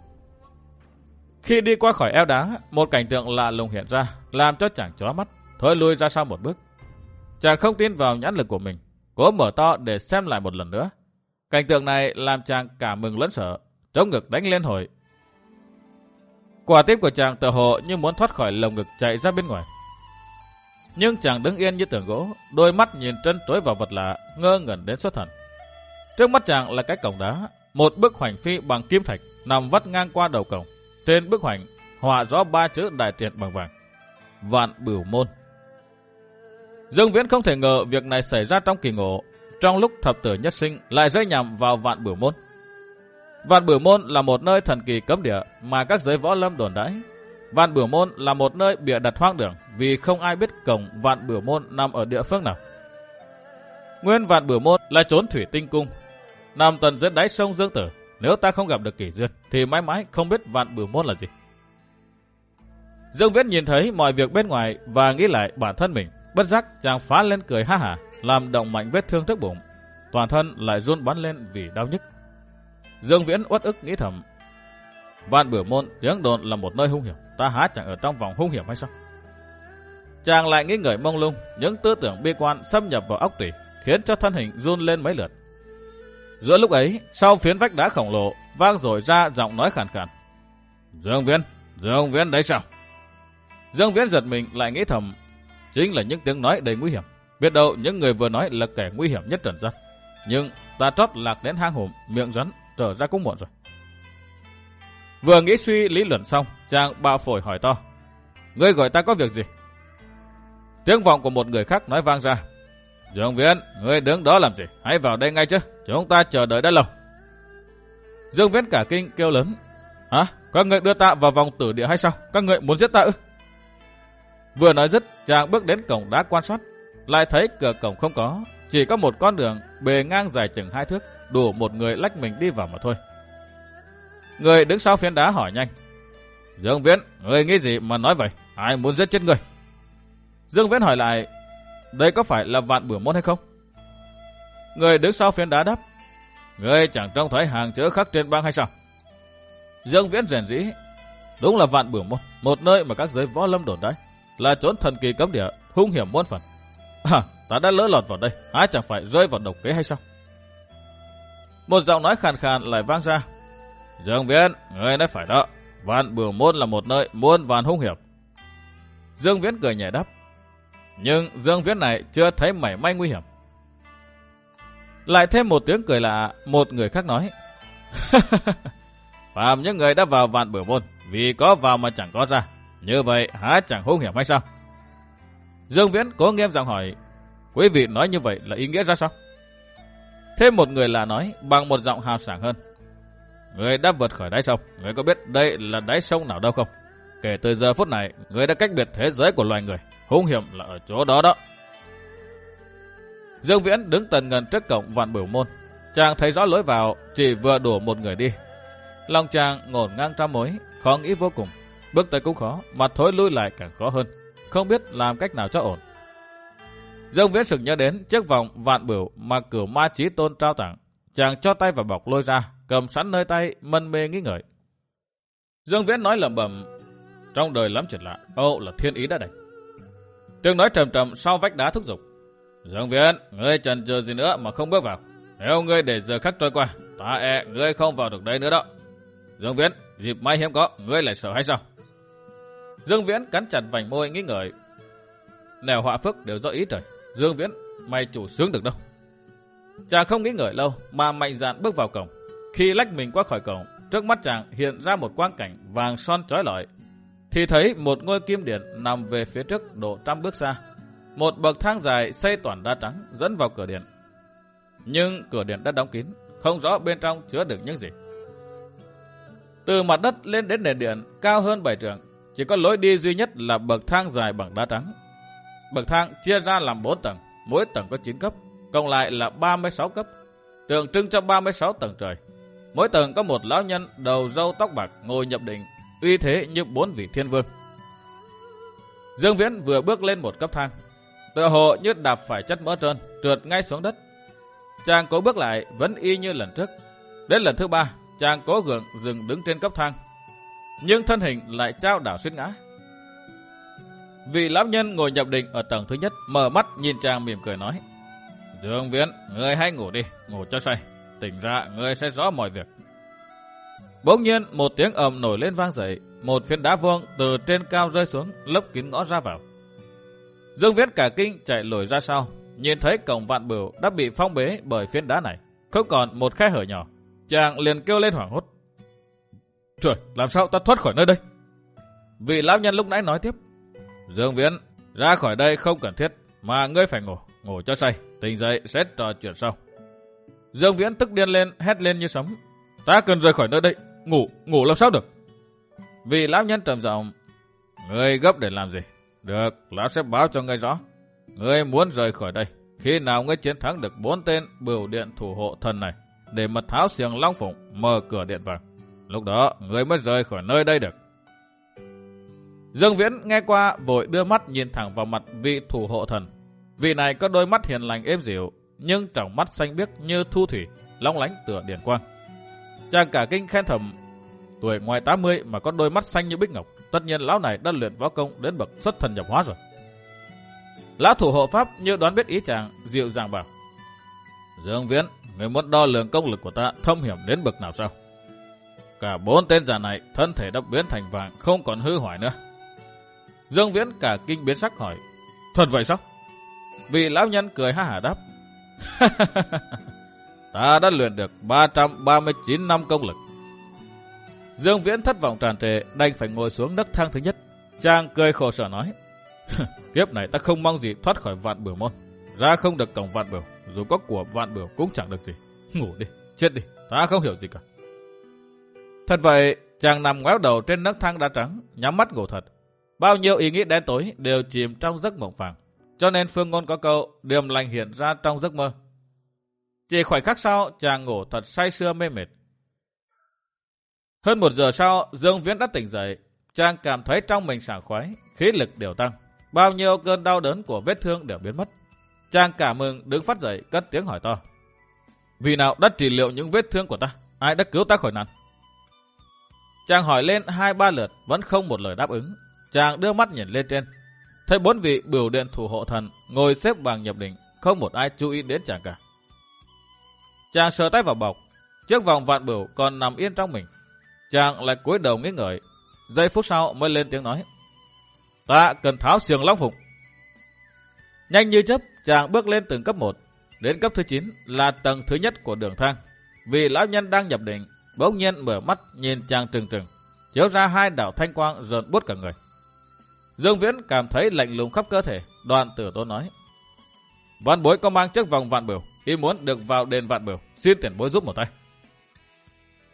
Khi đi qua khỏi eo đá, một cảnh tượng lạ lùng hiện ra, làm cho chàng chói mắt, thôi lui ra sau một bước. Chàng không tin vào nhãn lực của mình, cố mở to để xem lại một lần nữa. Cảnh tượng này làm chàng cả mừng lẫn sợ, trống ngực đánh lên hồi. Quả tim của chàng tựa hồ như muốn thoát khỏi lồng ngực chạy ra bên ngoài. Nhưng chàng đứng yên như tường gỗ, đôi mắt nhìn trân trối vào vật lạ, ngơ ngẩn đến xuất thần. Trước mắt chàng là cái cổng đá, một bức hoành phi bằng kim thạch nằm vắt ngang qua đầu cổng. Trên bức hoành họa rõ ba chữ đại triệt bằng vàng: Vạn Bửu Môn. Dương Viễn không thể ngờ việc này xảy ra trong kỳ ngộ, trong lúc thập tử nhất sinh lại rơi nhầm vào Vạn Bửu Môn. Vạn Bửu Môn là một nơi thần kỳ cấm địa mà các giới võ lâm đồn đãi. Vạn Bửu Môn là một nơi bịa đặt hoang đường vì không ai biết cổng Vạn Bửu Môn nằm ở địa phương nào. Nguyên Vạn Bửu Môn là chốn thủy tinh cung, nằm tận dưới đáy sông Dương Tử. Nếu ta không gặp được Kỷ Duyên thì mãi mãi không biết Vạn Bửu Môn là gì. Dương Viễn nhìn thấy mọi việc bên ngoài và nghĩ lại bản thân mình, bất giác chàng phá lên cười ha hả, làm động mạnh vết thương trước bụng, toàn thân lại run bắn lên vì đau nhức. Dương Viễn uất ức nghĩ thầm, Vạn Bửu Môn tiếng đồn là một nơi hung hiểm, ta há chẳng ở trong vòng hung hiểm hay sao? Chàng lại nghĩ ngợi mông lung, những tư tưởng bi quan xâm nhập vào óc tủy, khiến cho thân hình run lên mấy lượt. Giữa lúc ấy, sau phiến vách đá khổng lồ vang rồi ra giọng nói khàn khàn: Dương Viễn, Dương Viễn đấy sao? Dương Viễn giật mình lại nghĩ thầm, chính là những tiếng nói đầy nguy hiểm. Biết đâu những người vừa nói là kẻ nguy hiểm nhất trần gian. Nhưng ta trót lạc đến hang hùm, miệng rắn, trở ra cũng muộn rồi. Vừa nghĩ suy lý luận xong, chàng bạo phổi hỏi to: Ngươi gọi ta có việc gì? Tiếng vọng của một người khác nói vang ra: Dương Viễn, ngươi đứng đó làm gì? Hãy vào đây ngay chứ, chúng ta chờ đợi đã lâu. Dương Viễn cả kinh kêu lớn: Hả? Các ngươi đưa ta vào vòng tử địa hay sao? Các ngươi muốn giết ta ư? Vừa nói dứt, chàng bước đến cổng đá quan sát, lại thấy cửa cổng không có, chỉ có một con đường bề ngang dài chừng hai thước, đủ một người lách mình đi vào mà thôi. Người đứng sau phiến đá hỏi nhanh: Dương Viễn, ngươi nghĩ gì mà nói vậy? Ai muốn giết chết ngươi? Dương Viễn hỏi lại: Đây có phải là Vạn Bửu Môn hay không? Người đứng sau phiến đá đáp: Ngươi chẳng trông thấy hàng chữ khắc trên băng hay sao? Dương Viễn rèn rĩ: Đúng là Vạn Bửu Môn, một nơi mà các giới võ lâm đồn đãi, là chốn thần kỳ cấm địa, hung hiểm muôn phần. À, ta đã lỡ lọt vào đây, há chẳng phải rơi vào độc kế hay sao? Một giọng nói khàn khàn lại vang ra: Dương Viễn, ngươi nói phải đó, Vạn Bửu Môn là một nơi muôn vàn hung hiểm. Dương Viễn cười nhẹ đáp: Nhưng Dương Viễn này chưa thấy mảy may nguy hiểm. Lại thêm một tiếng cười lạ, một người khác nói: Phàm những người đã vào Vạn Bửu Môn, vì có vào mà chẳng có ra, như vậy há chẳng hung hiểm hay sao? Dương Viễn cố nghiêm giọng hỏi: Quý vị nói như vậy là ý nghĩa ra sao? Thêm một người lạ nói bằng một giọng hào sảng hơn: người đã vượt khỏi đáy sông. Người có biết đây là đáy sông nào đâu không? Kể từ giờ phút này, người đã cách biệt thế giới của loài người. Hung hiểm là ở chỗ đó đó. Dương Viễn đứng tần ngần trước cổng Vạn Bửu môn. Chàng thấy rõ lối vào, chỉ vừa đủ một người đi. Lòng chàng ngổn ngang trăm mối, khó nghĩ vô cùng. Bước tới cũng khó, mà thối lui lại càng khó hơn. Không biết làm cách nào cho ổn. Dương Viễn sực nhớ đến chiếc vòng Vạn Bửu mà Cửu Ma Chí Tôn trao tặng. Chàng cho tay vào bọc lôi ra, cầm sẵn nơi tay, mân mê nghĩ ngợi. Dương Viễn nói lẩm bẩm, trong đời lắm chuyện lạ, âu là thiên ý đã đành. Tiếng nói trầm trầm sau vách đá thúc giục. Dương Viễn, ngươi chần chừ gì nữa mà không bước vào? Nếu ngươi để giờ khắc trôi qua, ta e ngươi không vào được đây nữa đó. Dương Viễn, dịp may hiếm có, ngươi lại sợ hay sao? Dương Viễn cắn chặt vành môi nghĩ ngợi. Nẻo họa phước đều do ý trời. Dương Viễn, mày chủ sướng được đâu. Chàng không nghĩ ngợi lâu mà mạnh dạn bước vào cổng. Khi lách mình qua khỏi cổng, trước mắt chàng hiện ra một quang cảnh vàng son chói lọi. Thì thấy một ngôi kim điện nằm về phía trước độ trăm bước xa. Một bậc thang dài xây toàn đá trắng dẫn vào cửa điện. Nhưng cửa điện đã đóng kín, không rõ bên trong chứa được những gì. Từ mặt đất lên đến nền điện cao hơn bảy trượng, chỉ có lối đi duy nhất là bậc thang dài bằng đá trắng. Bậc thang chia ra làm bốn tầng, mỗi tầng có chín cấp, cộng lại là ba mươi sáu cấp, tượng trưng cho ba mươi sáu tầng trời. Mỗi tầng có một lão nhân đầu râu tóc bạc ngồi nhập định, uy thế như bốn vị thiên vương. Dương Viễn vừa bước lên một cấp thang, tựa hồ như đạp phải chất mỡ trơn, trượt ngay xuống đất. Chàng cố bước lại vẫn y như lần trước. Đến lần thứ ba, chàng cố gượng dừng đứng trên cấp thang, nhưng thân hình lại chao đảo suýt ngã. Vị lão nhân ngồi nhập định ở tầng thứ nhất mở mắt nhìn chàng mỉm cười nói: Dương Viễn, ngươi hãy ngủ đi, ngủ cho say, tỉnh ra ngươi sẽ rõ mọi việc. Bỗng nhiên một tiếng ầm nổi lên vang dậy, một phiến đá vuông từ trên cao rơi xuống, lấp kín ngõ ra vào. Dương Viễn cả kinh chạy lùi ra sau, nhìn thấy cổng Vạn Bửu đã bị phong bế bởi phiến đá này, không còn một khe hở nhỏ. Chàng liền kêu lên hoảng hốt: Trời, làm sao ta thoát khỏi nơi đây? Vị lão nhân lúc nãy nói tiếp: Dương Viễn, ra khỏi đây không cần thiết, mà ngươi phải ngủ, ngủ cho say, tỉnh dậy sẽ trò chuyện sau. Dương Viễn tức điên lên, hét lên như sấm: Ta cần rời khỏi nơi đây, ngủ, ngủ làm sao được? Vị lão nhân trầm giọng: Ngươi gấp để làm gì? Được, lão sẽ báo cho ngươi rõ. Ngươi muốn rời khỏi đây, khi nào ngươi chiến thắng được bốn tên Bửu Điện thủ hộ thần này, để mà tháo xiềng Long Phụng mở cửa điện vào, lúc đó ngươi mới rời khỏi nơi đây được. Dương Viễn nghe qua vội đưa mắt nhìn thẳng vào mặt vị thủ hộ thần. Vị này có đôi mắt hiền lành êm dịu, nhưng tròng mắt xanh biếc như thu thủy, long lánh tựa điện quang. Chàng cả kinh khen thầm: Tuổi ngoài tám mươi mà có đôi mắt xanh như bích ngọc, tất nhiên lão này đã luyện võ công đến bậc xuất thần nhập hóa rồi. Lão thủ hộ pháp như đoán biết ý chàng, dịu dàng bảo: Dương Viễn, người muốn đo lường công lực của ta thâm hiểm đến bậc nào sao? Cả bốn tên già này thân thể đã biến thành vàng, không còn hư hoại nữa. Dương Viễn cả kinh biến sắc hỏi: Thật vậy sao? Vị lão nhân cười ha hả đáp: Ta đã luyện được ba trăm ba mươi chín năm công lực. Dương Viễn thất vọng tràn trề, đành phải ngồi xuống nấc thang thứ nhất. Chàng cười khổ sở nói: Kiếp này ta không mong gì thoát khỏi Vạn Bửu môn, ra không được cổng Vạn Bửu, dù có của Vạn Bửu cũng chẳng được gì. Ngủ đi, chết đi, ta không hiểu gì cả. Thật vậy, chàng nằm ngoéo đầu trên nấc thang đá trắng, nhắm mắt ngủ thật. Bao nhiêu ý nghĩ đen tối đều chìm trong giấc mộng vàng, cho nên phương ngôn có câu điềm lành hiện ra trong giấc mơ. Chỉ khoảnh khắc sau, chàng ngủ thật say sưa mê mệt. Hơn một giờ sau, Dương Viễn đã tỉnh dậy. Chàng cảm thấy trong mình sảng khoái, khí lực đều tăng, bao nhiêu cơn đau đớn của vết thương đều biến mất. Chàng cảm mừng đứng phát dậy, cất tiếng hỏi to: Vì nào đã trị liệu những vết thương của ta? Ai đã cứu ta khỏi nạn? Chàng hỏi lên hai ba lượt vẫn không một lời đáp ứng. Chàng đưa mắt nhìn lên trên, thấy bốn vị Bửu Điện thủ hộ thần ngồi xếp bằng nhập định, không một ai chú ý đến chàng cả. Chàng sờ tay vào bọc, chiếc vòng Vạn Bửu còn nằm yên trong mình. Chàng lại cúi đầu nghĩ ngợi, giây phút sau mới lên tiếng nói: Ta cần tháo xiềng Long Phụng. Nhanh như chớp, chàng bước lên từng cấp một, đến cấp thứ chín là tầng thứ nhất của đường thang. Vị lão nhân đang nhập định bỗng nhiên mở mắt nhìn chàng trừng trừng, chiếu ra hai đạo thanh quang rợn buốt cả người. Dương Viễn cảm thấy lạnh lùng khắp cơ thể, Đoạn Tử Tôn nói: Văn bối có mang chiếc vòng Vạn Bửu, ý muốn được vào đền Vạn Bửu, xin tiền bối giúp một tay.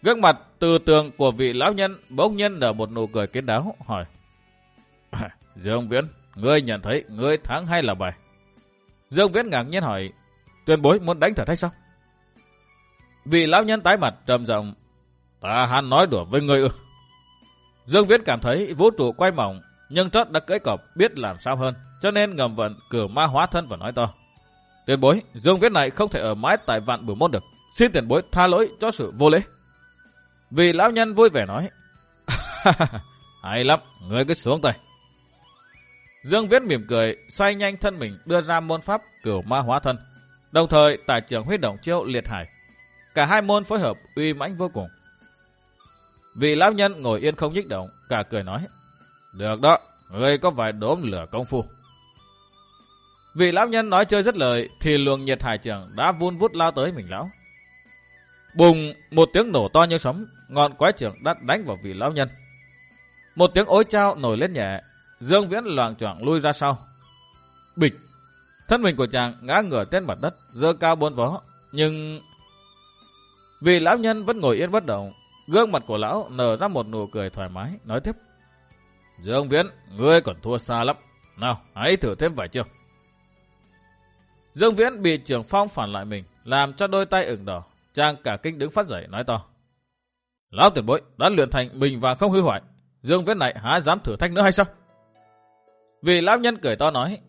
Gương mặt từ tường của vị lão nhân bỗng nhiên nở một nụ cười kín đáo, hỏi. Dương Viễn, ngươi nhận thấy ngươi thắng hay là bài? Dương Viễn ngạc nhiên hỏi. Tuyên bối muốn đánh thật hay sao? Vị lão nhân tái mặt trầm giọng. Ta hắn nói đùa với ngươi ư? Dương Viễn cảm thấy vũ trụ quay mỏng, nhưng trót đã cưỡi cọp biết làm sao hơn, cho nên ngầm vận cử ma hóa thân và nói to. Tuyên bối, Dương Viễn này không thể ở mãi tại Vạn Bửu Môn được. Xin tiền bối tha lỗi cho sự vô lễ. Vị lão nhân vui vẻ nói. Hay lắm, ngươi cứ xuống tay. Dương Viễn mỉm cười, xoay nhanh thân mình đưa ra môn pháp cửu ma hóa thân, đồng thời tải trưởng huy động chiêu liệt hải. Cả hai môn phối hợp uy mãnh vô cùng. Vị lão nhân ngồi yên không nhích động, cả cười nói. Được đó, ngươi có vài đốm lửa công phu. Vị lão nhân nói chơi rất lời, thì luồng nhiệt hải trưởng đã vun vút lao tới mình lão. Bùng, một tiếng nổ to như sấm, ngọn quái trưởng đã đánh vào vị lão nhân. Một tiếng ối chao nổi lên nhẹ, Dương Viễn loạng choạng lui ra sau. Bịch, thân mình của chàng ngã ngửa trên mặt đất, giơ cao bốn vó, nhưng vị lão nhân vẫn ngồi yên bất động. Gương mặt của lão nở ra một nụ cười thoải mái, nói tiếp. Dương Viễn, ngươi còn thua xa lắm. Nào, hãy thử thêm vài chiêu. Dương Viễn bị trưởng phong phản lại mình, làm cho đôi tay ửng đỏ. Chàng cả kinh đứng phát dậy, nói to. Lão tiền bối đã luyện thành mình và không hư hoại. Dương Viễn này há dám thử thách nữa hay sao? Vị lão nhân cười to nói.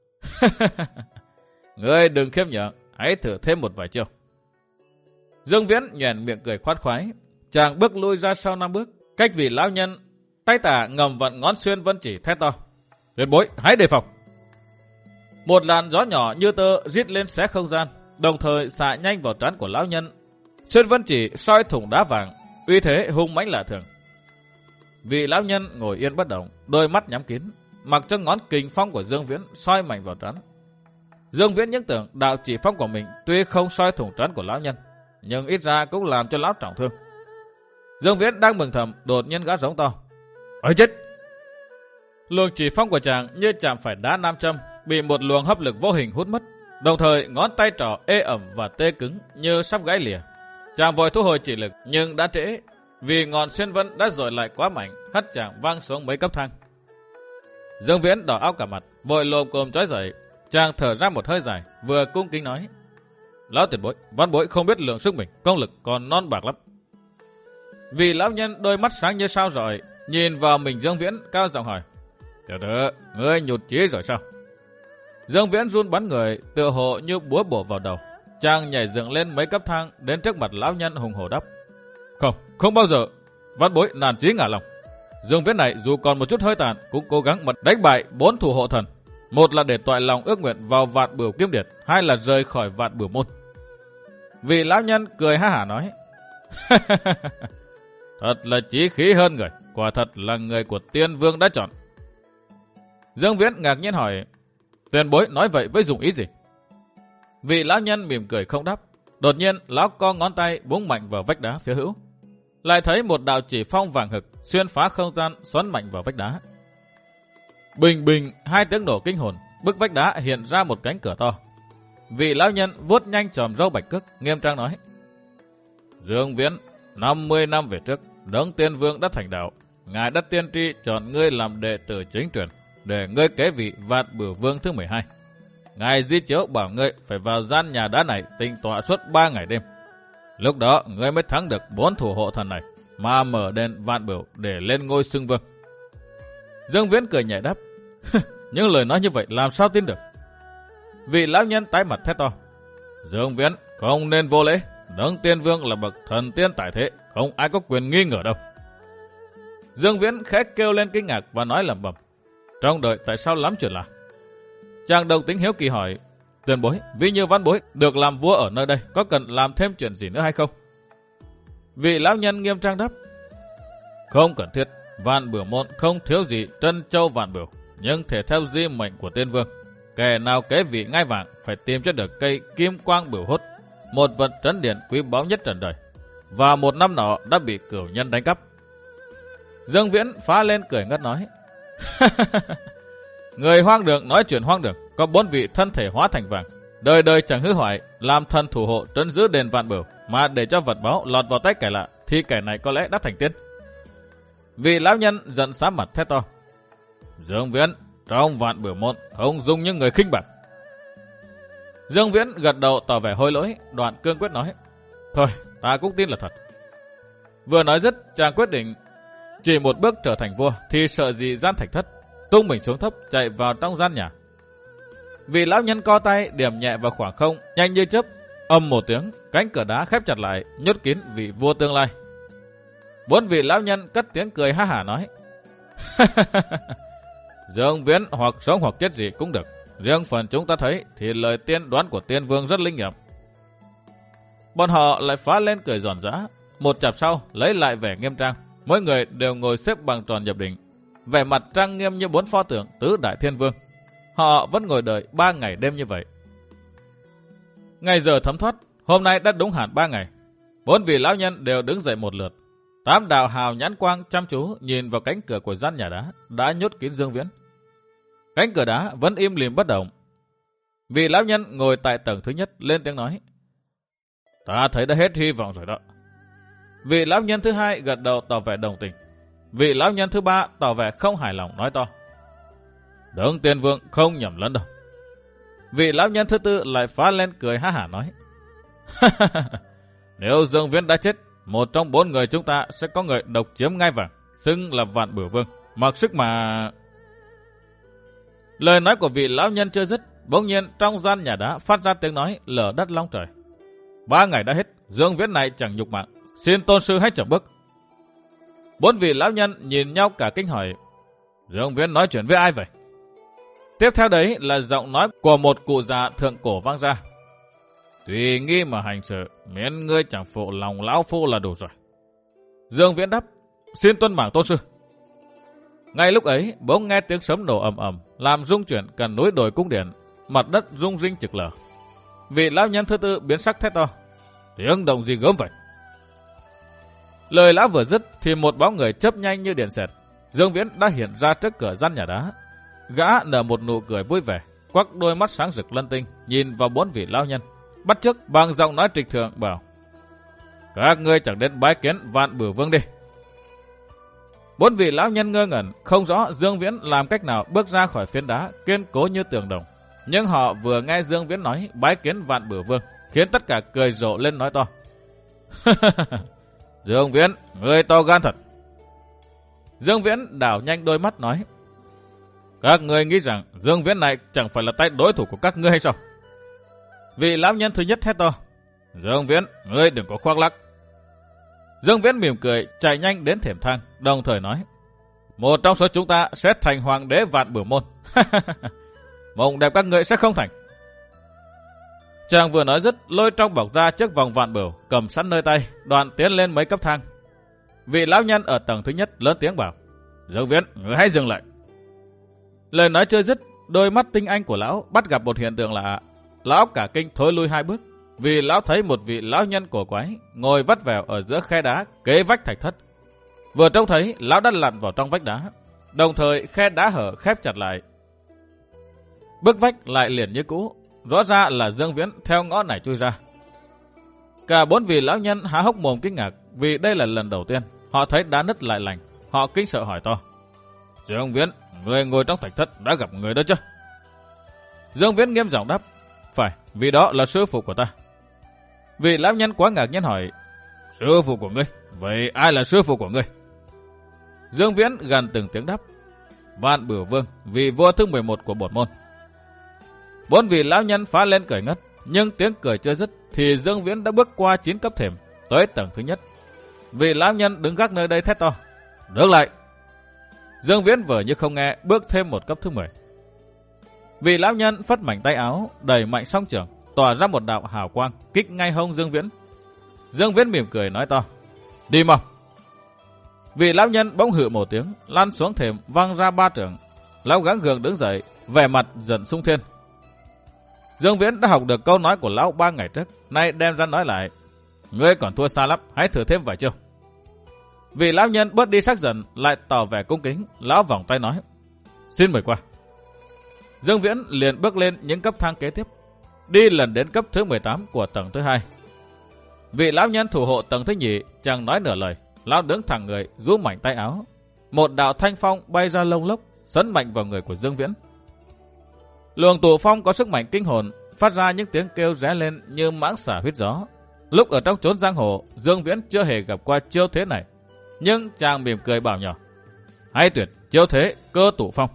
Ngươi đừng khiêm nhượng, hãy thử thêm một vài chiêu. Dương Viễn nhoẻn miệng cười khoát khoái. Chàng bước lui ra sau năm bước, cách vị lão nhân, tay tả ngầm vận ngón xuyên vân chỉ thét to. Tuyệt bối, hãy đề phòng. Một làn gió nhỏ như tơ rít lên xé không gian, đồng thời xạ nhanh vào trán của lão nhân. Xuyên vân chỉ soi thủng đá vàng, uy thế hung mãnh lạ thường. Vị lão nhân ngồi yên bất động, đôi mắt nhắm kín, mặc cho ngón kình phong của Dương Viễn soi mạnh vào trán. Dương Viễn những tưởng đạo chỉ phong của mình tuy không soi thủng trán của lão nhân, nhưng ít ra cũng làm cho lão trọng thương. Dương Viễn đang mừng thầm, đột nhiên gã giống to. Ôi chết! Luồng chỉ phong của chàng như chạm phải đá nam châm, bị một luồng hấp lực vô hình hút mất. Đồng thời ngón tay trỏ ê ẩm và tê cứng như sắp gãy lìa. Chàng vội thu hồi chỉ lực nhưng đã trễ, vì ngọn xuyên vân đã dội lại quá mạnh, hất chàng văng xuống mấy cấp thang. Dương Viễn đỏ áo cả mặt, vội lồm cồm trói dậy. Chàng thở ra một hơi dài, vừa cung kính nói. Lão tiền bối, văn bối không biết lượng sức mình, công lực còn non bạc lắm. Vị lão nhân đôi mắt sáng như sao rọi, nhìn vào mình Dương Viễn cao giọng hỏi. Tiểu tử, ngươi nhụt chí rồi sao? Dương Viễn run bắn người, tựa hồ như búa bổ vào đầu. Chàng nhảy dựng lên mấy cấp thang, đến trước mặt lão nhân hùng hổ đáp. Không, không bao giờ. Văn bối nản chí ngả lòng. Dương Viễn này dù còn một chút hơi tàn, cũng cố gắng mà đánh bại bốn thủ hộ thần. Một là để toại lòng ước nguyện vào Vạn Bửu Kiếm Điệt, hai là rời khỏi Vạn Bửu Môn. Vị lão nhân cười ha hả nói. Thật là chí khí hơn người, quả thật là người của Tiên Vương đã chọn. Dương Viễn ngạc nhiên hỏi. Tiền bối nói vậy với dùng ý gì? Vị lão nhân mỉm cười không đáp. Đột nhiên lão co ngón tay búng mạnh vào vách đá phía hữu. Lại thấy một đạo chỉ phong vàng hực xuyên phá không gian xoắn mạnh vào vách đá. Bình bình, hai tiếng nổ kinh hồn, bức vách đá hiện ra một cánh cửa to. Vị lão nhân vuốt nhanh chòm râu bạch cước, nghiêm trang nói. Dương Viễn, năm mươi năm về trước, Đấng Tiên Vương đã thành đạo. Ngài đã tiên tri chọn ngươi làm đệ tử chính truyền, để ngươi kế vị Vạn Bửu Vương thứ mười hai. Ngài di chiếu bảo ngươi phải vào gian nhà đá này tĩnh tọa suốt ba ngày đêm. Lúc đó ngươi mới thắng được bốn thủ hộ thần này, mà mở đền Vạn Bửu để lên ngôi xưng vương. Dương Viễn cười nhẹ đáp. Những lời nói như vậy làm sao tin được? Vị lão nhân tái mặt thét to. Dương Viễn, không nên vô lễ. Đấng Tiên Vương là bậc thần tiên tại thế, không ai có quyền nghi ngờ đâu. Dương Viễn khẽ kêu lên kinh ngạc và nói lẩm bẩm. Trong đời tại sao lắm chuyện lạ? Chàng đồng tính hiếu kỳ hỏi. Tiền bối, ví như văn bối được làm vua ở nơi đây, có cần làm thêm chuyện gì nữa hay không? Vị lão nhân nghiêm trang đáp. Không cần thiết. Vạn Bửu Môn không thiếu gì trân châu vạn bửu, nhưng thể theo di mệnh của Tiên Vương, kẻ nào kế vị ngai vàng phải tìm cho được cây kim quang bửu hốt, một vật trấn điện quý báu nhất trần đời, và một năm nọ đã bị cửu nhân đánh cắp. Dương Viễn phá lên cười ngất nói. Người hoang đường nói chuyện hoang đường, có bốn vị thân thể hóa thành vàng, đời đời chẳng hư hoại, làm thần thủ hộ trấn giữ đền Vạn Bửu, mà để cho vật báo lọt vào tay kẻ lạ thì kẻ này có lẽ đã thành tiên. Vị lão nhân giận xám mặt thét to. Dương Viễn, trong vạn bửu môn không dung những người khinh bạc. Dương Viễn gật đầu tỏ vẻ hối lỗi, đoạn cương quyết nói. Thôi, ta cũng tin là thật. Vừa nói dứt, chàng quyết định chỉ một bước trở thành vua thì sợ gì gian thạch thất, tung mình xuống thấp chạy vào trong gian nhà. Vị lão nhân co tay điểm nhẹ vào khoảng không, nhanh như chớp, ầm một tiếng, cánh cửa đá khép chặt lại, nhốt kín vị vua tương lai. Bốn vị lão nhân cất tiếng cười ha hả nói. Dương Viễn hoặc sống hoặc chết gì cũng được. Riêng phần chúng ta thấy thì lời tiên đoán của tiên vương rất linh nghiệm. Bọn họ lại phá lên cười giòn giã. Một chặp sau lấy lại vẻ nghiêm trang. Mỗi người đều ngồi xếp bằng tròn nhập định, vẻ mặt trang nghiêm như bốn pho tượng tứ đại thiên vương. Họ vẫn ngồi đợi ba ngày đêm như vậy. Ngày giờ thấm thoát, hôm nay đã đúng hẳn ba ngày. Bốn vị lão nhân đều đứng dậy một lượt. Tám đạo hào nhãn quang chăm chú nhìn vào cánh cửa của gian nhà đá đã nhốt kín Dương Viễn. Cánh cửa đá vẫn im lìm bất động. Vị lão nhân ngồi tại tầng thứ nhất lên tiếng nói. Ta thấy đã hết hy vọng rồi đó. Vị lão nhân thứ hai gật đầu tỏ vẻ đồng tình. Vị lão nhân thứ ba tỏ vẻ không hài lòng nói to. Đấng tiên vương không nhầm lẫn đâu. Vị lão nhân thứ tư lại phá lên cười ha hả nói. Nếu Dương Viễn đã chết, một trong bốn người chúng ta sẽ có người độc chiếm ngai vàng, xưng là Vạn Bửu Vương, mặc sức mà... Lời nói của vị lão nhân chưa dứt, bỗng nhiên trong gian nhà đá phát ra tiếng nói lở đất long trời. Ba ngày đã hết, Dương Viễn này chẳng nhục mạng, xin tôn sư hãy chậm bước. Bốn vị lão nhân nhìn nhau cả kinh hỏi. Dương Viễn nói chuyện với ai vậy? Tiếp theo đấy là giọng nói của một cụ già thượng cổ vang ra. Tùy nghi mà hành sự, miễn ngươi chẳng phụ lòng lão phu là đủ rồi. Dương Viễn đáp, xin tuân mạng tôn sư. Ngay lúc ấy, bỗng nghe tiếng sấm nổ ầm ầm, làm rung chuyển cả núi đồi cung điện, mặt đất rung rinh trực lở. Vị lão nhân thứ tư biến sắc thét to. Tiếng động gì gớm vậy? Lời lão vừa dứt thì một bóng người chớp nhanh như điện xẹt. Dương Viễn đã hiện ra trước cửa gian nhà đá. Gã nở một nụ cười vui vẻ, quắc đôi mắt sáng rực lân tinh, nhìn vào bốn vị lão nhân, bắt chước bằng giọng nói trịch thượng bảo. Các ngươi chẳng đến bái kiến Vạn Bửu Vương đi. Bốn vị lão nhân ngơ ngẩn, không rõ Dương Viễn làm cách nào bước ra khỏi phiến đá kiên cố như tường đồng. Nhưng họ vừa nghe Dương Viễn nói bái kiến Vạn Bửu Vương, khiến tất cả cười rộ lên nói to. Dương Viễn, ngươi to gan thật. Dương Viễn đảo nhanh đôi mắt nói. Các ngươi nghĩ rằng Dương Viễn này chẳng phải là tay đối thủ của các ngươi hay sao? Vị lão nhân thứ nhất hét to. Dương Viễn, ngươi đừng có khoác lác. Dương Viễn mỉm cười chạy nhanh đến thềm thang, đồng thời nói. Một trong số chúng ta sẽ thành hoàng đế Vạn Bửu Môn. Mộng đẹp các ngươi sẽ không thành. Chàng vừa nói dứt, lôi trong bọc ra chiếc vòng vạn bửu cầm sẵn nơi tay, đoạn tiến lên mấy cấp thang. Vị lão nhân ở tầng thứ nhất lớn tiếng bảo. Dương Viễn, ngươi hãy dừng lại. Lời nói chưa dứt, đôi mắt tinh anh của lão bắt gặp một hiện tượng lạ. Lão cả kinh thối lui hai bước, vì lão thấy một vị lão nhân cổ quái ngồi vắt vẻo ở giữa khe đá kế vách thạch thất. Vừa trông thấy, lão đã lặn vào trong vách đá, đồng thời khe đá hở khép chặt lại. Bức vách lại liền như cũ, rõ ra là Dương Viễn theo ngõ này chui ra. Cả bốn vị lão nhân há hốc mồm kinh ngạc, vì đây là lần đầu tiên họ thấy đá nứt lại lành. Họ kinh sợ hỏi to. Dương Viễn, người ngồi trong thạch thất đã gặp người đó chứ? Dương Viễn nghiêm giọng đáp. Phải, vì đó là sư phụ của ta. Vị lão nhân quá ngạc nhiên hỏi. Sư phụ của ngươi? Vậy ai là sư phụ của ngươi? Dương Viễn gần từng tiếng đáp. Vạn Bửu Vương, vị vua thứ mười một của bổn môn. Bốn vị lão nhân phá lên cười ngất, nhưng tiếng cười chưa dứt thì Dương Viễn đã bước qua chín cấp thềm tới tầng thứ nhất. Vị lão nhân đứng gác nơi đây thét to. Đứng lại. Dương Viễn vờ như không nghe, bước thêm một cấp thứ mười. Vị lão nhân phất mảnh tay áo, đẩy mạnh song trường, tỏa ra một đạo hào quang, kích ngay hông Dương Viễn. Dương Viễn mỉm cười nói to. Đi mau. Vị lão nhân bỗng hự một tiếng, lăn xuống thềm văng ra ba trường. Lão gắng gượng đứng dậy, vẻ mặt dần sung thiên. Dương Viễn đã học được câu nói của lão ba ngày trước, nay đem ra nói lại. Ngươi còn thua xa lắm, hãy thử thêm vài chiêu. Vị lão nhân bớt đi sắc giận, lại tỏ vẻ cung kính. Lão vòng tay nói. Xin mời qua. Dương Viễn liền bước lên những cấp thang kế tiếp, đi lần đến cấp thứ mười tám của tầng thứ hai. Vị lão nhân thủ hộ tầng thứ nhì chẳng nói nửa lời, lão đứng thẳng người, rũ mảnh tay áo. Một đạo thanh phong bay ra lông lốc, sấn mạnh vào người của Dương Viễn. Luồng tụ phong có sức mạnh kinh hồn, phát ra những tiếng kêu ré lên như mãng xà huýt gió. Lúc ở trong chốn giang hồ, Dương Viễn chưa hề gặp qua chiêu thế này, nhưng chàng mỉm cười bảo nhỏ: hay tuyệt, chiêu thế cơ tụ phong.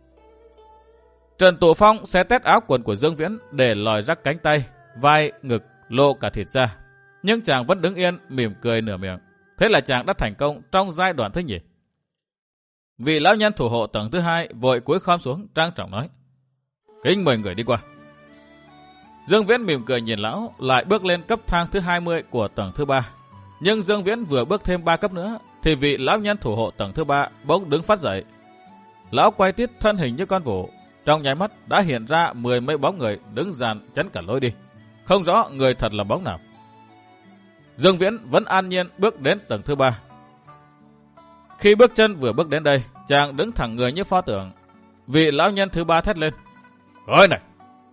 Trần tụ phong xé tét áo quần của Dương Viễn để lòi ra cánh tay, vai, ngực, lộ cả thịt ra. Nhưng chàng vẫn đứng yên, mỉm cười nửa miệng. Thế là chàng đã thành công trong giai đoạn thứ nhì. Vị lão nhân thủ hộ tầng thứ hai vội cúi khom xuống, trang trọng nói: kính mời người đi qua. Dương Viễn mỉm cười nhìn lão, lại bước lên cấp thang thứ hai mươi của tầng thứ ba. Nhưng Dương Viễn vừa bước thêm ba cấp nữa, thì vị lão nhân thủ hộ tầng thứ ba bỗng đứng phát dậy. Lão quay tít thân hình như con vũ, trong nháy mắt đã hiện ra mười mấy bóng người đứng dàn chắn cả lối đi, không rõ người thật là bóng nào. Dương Viễn vẫn an nhiên bước đến tầng thứ ba. Khi bước chân vừa bước đến đây, chàng đứng thẳng người như pho tượng. Vị lão nhân thứ ba thét lên: coi này!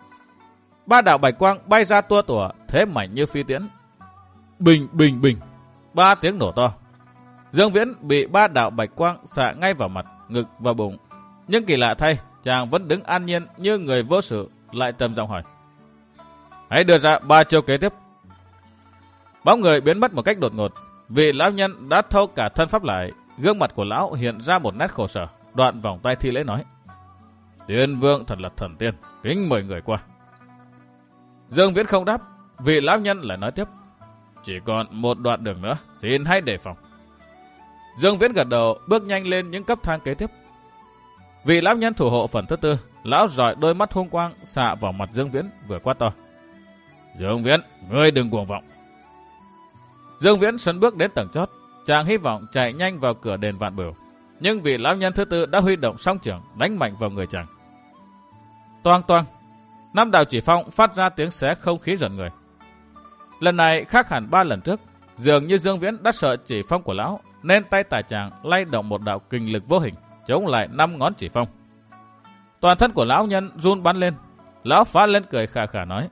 Ba đạo bạch quang bay ra tua tủa, thế mạnh như phi tiễn. Bình bình bình, ba tiếng nổ to. Dương Viễn bị ba đạo bạch quang xạ ngay vào mặt, ngực và bụng. Nhưng kỳ lạ thay, chàng vẫn đứng an nhiên như người vô sự, lại trầm giọng hỏi: hãy đưa ra ba chiêu kế tiếp. Bóng người biến mất một cách đột ngột. Vị lão nhân đã thâu cả thân pháp lại, gương mặt của lão hiện ra một nét khổ sở, đoạn vòng tay thi lễ nói: Tiên vương thật là thần tiên, kính mời người qua. Dương Viễn không đáp, vị lão nhân lại nói tiếp: chỉ còn một đoạn đường nữa, xin hãy đề phòng. Dương Viễn gật đầu, bước nhanh lên những cấp thang kế tiếp. Vị lão nhân thủ hộ phần thứ tư, lão rọi đôi mắt hung quang xạ vào mặt Dương Viễn, vừa quát to: Dương Viễn, ngươi đừng cuồng vọng. Dương Viễn sấn bước đến tầng chót, chàng hy vọng chạy nhanh vào cửa đền Vạn Bửu, nhưng vị lão nhân thứ tư đã huy động song chưởng đánh mạnh vào người chàng. Toang toang, năm đạo chỉ phong phát ra tiếng xé không khí giận người. Lần này khác hẳn ba lần trước, dường như Dương Viễn đã sợ chỉ phong của lão, nên tay tả chàng lay động một đạo kình lực vô hình chống lại năm ngón chỉ phong. Toàn thân của lão nhân run bắn lên, lão phá lên cười khà khà nói: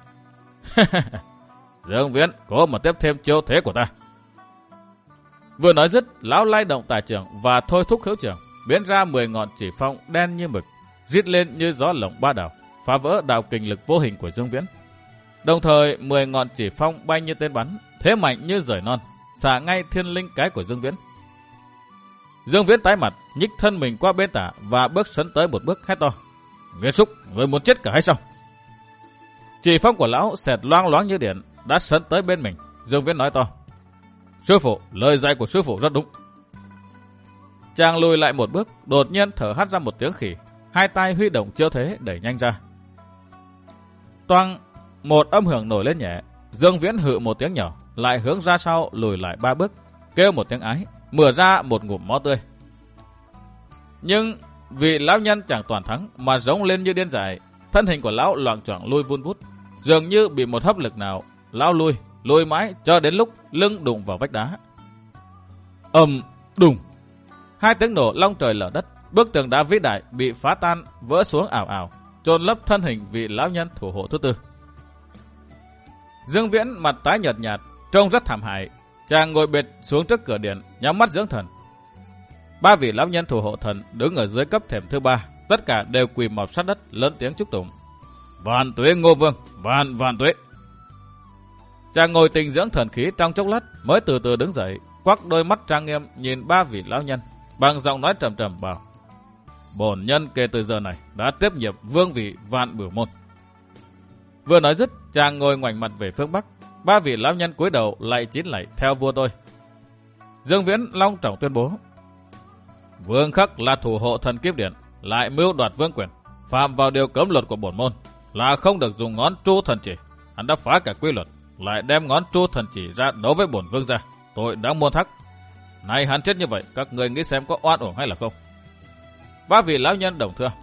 Dương Viễn, cố mà tiếp thêm chiêu thế của ta. Vừa nói dứt, lão lay động tả chưởng và thôi thúc hữu chưởng, biến ra mười ngọn chỉ phong đen như mực, rít lên như gió lộng ba đảo, phá vỡ đạo kình lực vô hình của Dương Viễn. Đồng thời, mười ngọn chỉ phong bay như tên bắn, thế mạnh như rời non, xả ngay thiên linh cái của Dương Viễn. Dương Viễn tái mặt, nhích thân mình qua bên tả và bước sấn tới một bước, hét to: Nguyên Súc, người muốn chết cả hay sao? Chỉ phong của lão xẹt loang loáng như điện, đã sấn tới bên mình. Dương Viễn nói to: Sư phụ, lời dạy của sư phụ rất đúng. Chàng lùi lại một bước, đột nhiên thở hắt ra một tiếng khỉ, hai tay huy động chiêu thế đẩy nhanh ra. Toang, một âm hưởng nổi lên nhẹ. Dương Viễn hự một tiếng nhỏ, lại hướng ra sau lùi lại ba bước, kêu một tiếng ái, mửa ra một ngụm máu tươi. Nhưng vị lão nhân chẳng toàn thắng mà giống lên như điên dại, thân hình của lão loạng choạng lui vun vút, dường như bị một hấp lực nào, lão lui, lùi mãi cho đến lúc lưng đụng vào vách đá. Ầm, đùng, hai tiếng nổ long trời lở đất, bức tường đá vĩ đại bị phá tan, vỡ xuống ảo ảo, chôn lấp thân hình vị lão nhân thủ hộ thứ tư. Dương Viễn mặt tái nhợt nhạt, trông rất thảm hại. Chàng ngồi bệt xuống trước cửa điện, nhắm mắt dưỡng thần. Ba vị lão nhân thủ hộ thần đứng ở dưới cấp thềm thứ ba, tất cả đều quỳ mọp sát đất, lớn tiếng chúc tụng: Vạn tuế Ngô Vương, vạn vạn tuế. Chàng ngồi tình dưỡng thần khí trong chốc lát, mới từ từ đứng dậy, quắc đôi mắt trang nghiêm nhìn ba vị lão nhân, bằng giọng nói trầm trầm bảo: Bổn nhân kể từ giờ này đã tiếp nhiệm vương vị Vạn Bửu môn. Vừa nói dứt, chàng ngồi ngoảnh mặt về phương bắc. Ba vị lão nhân cúi đầu lạy chín lạy theo vua tôi. Dương Viễn long trọng tuyên bố: Vương Khắc là thủ hộ thần kiếp điện, lại mưu đoạt vương quyền, phạm vào điều cấm luật của bổn môn là không được dùng ngón tru thần chỉ. Hắn đã phá cả quy luật, lại đem ngón tru thần chỉ ra đấu với bổn vương gia, tội đáng muôn thắc. Nay hắn chết như vậy, các người nghĩ xem có oan uổng hay là không? Ba vị lão nhân đồng thưa: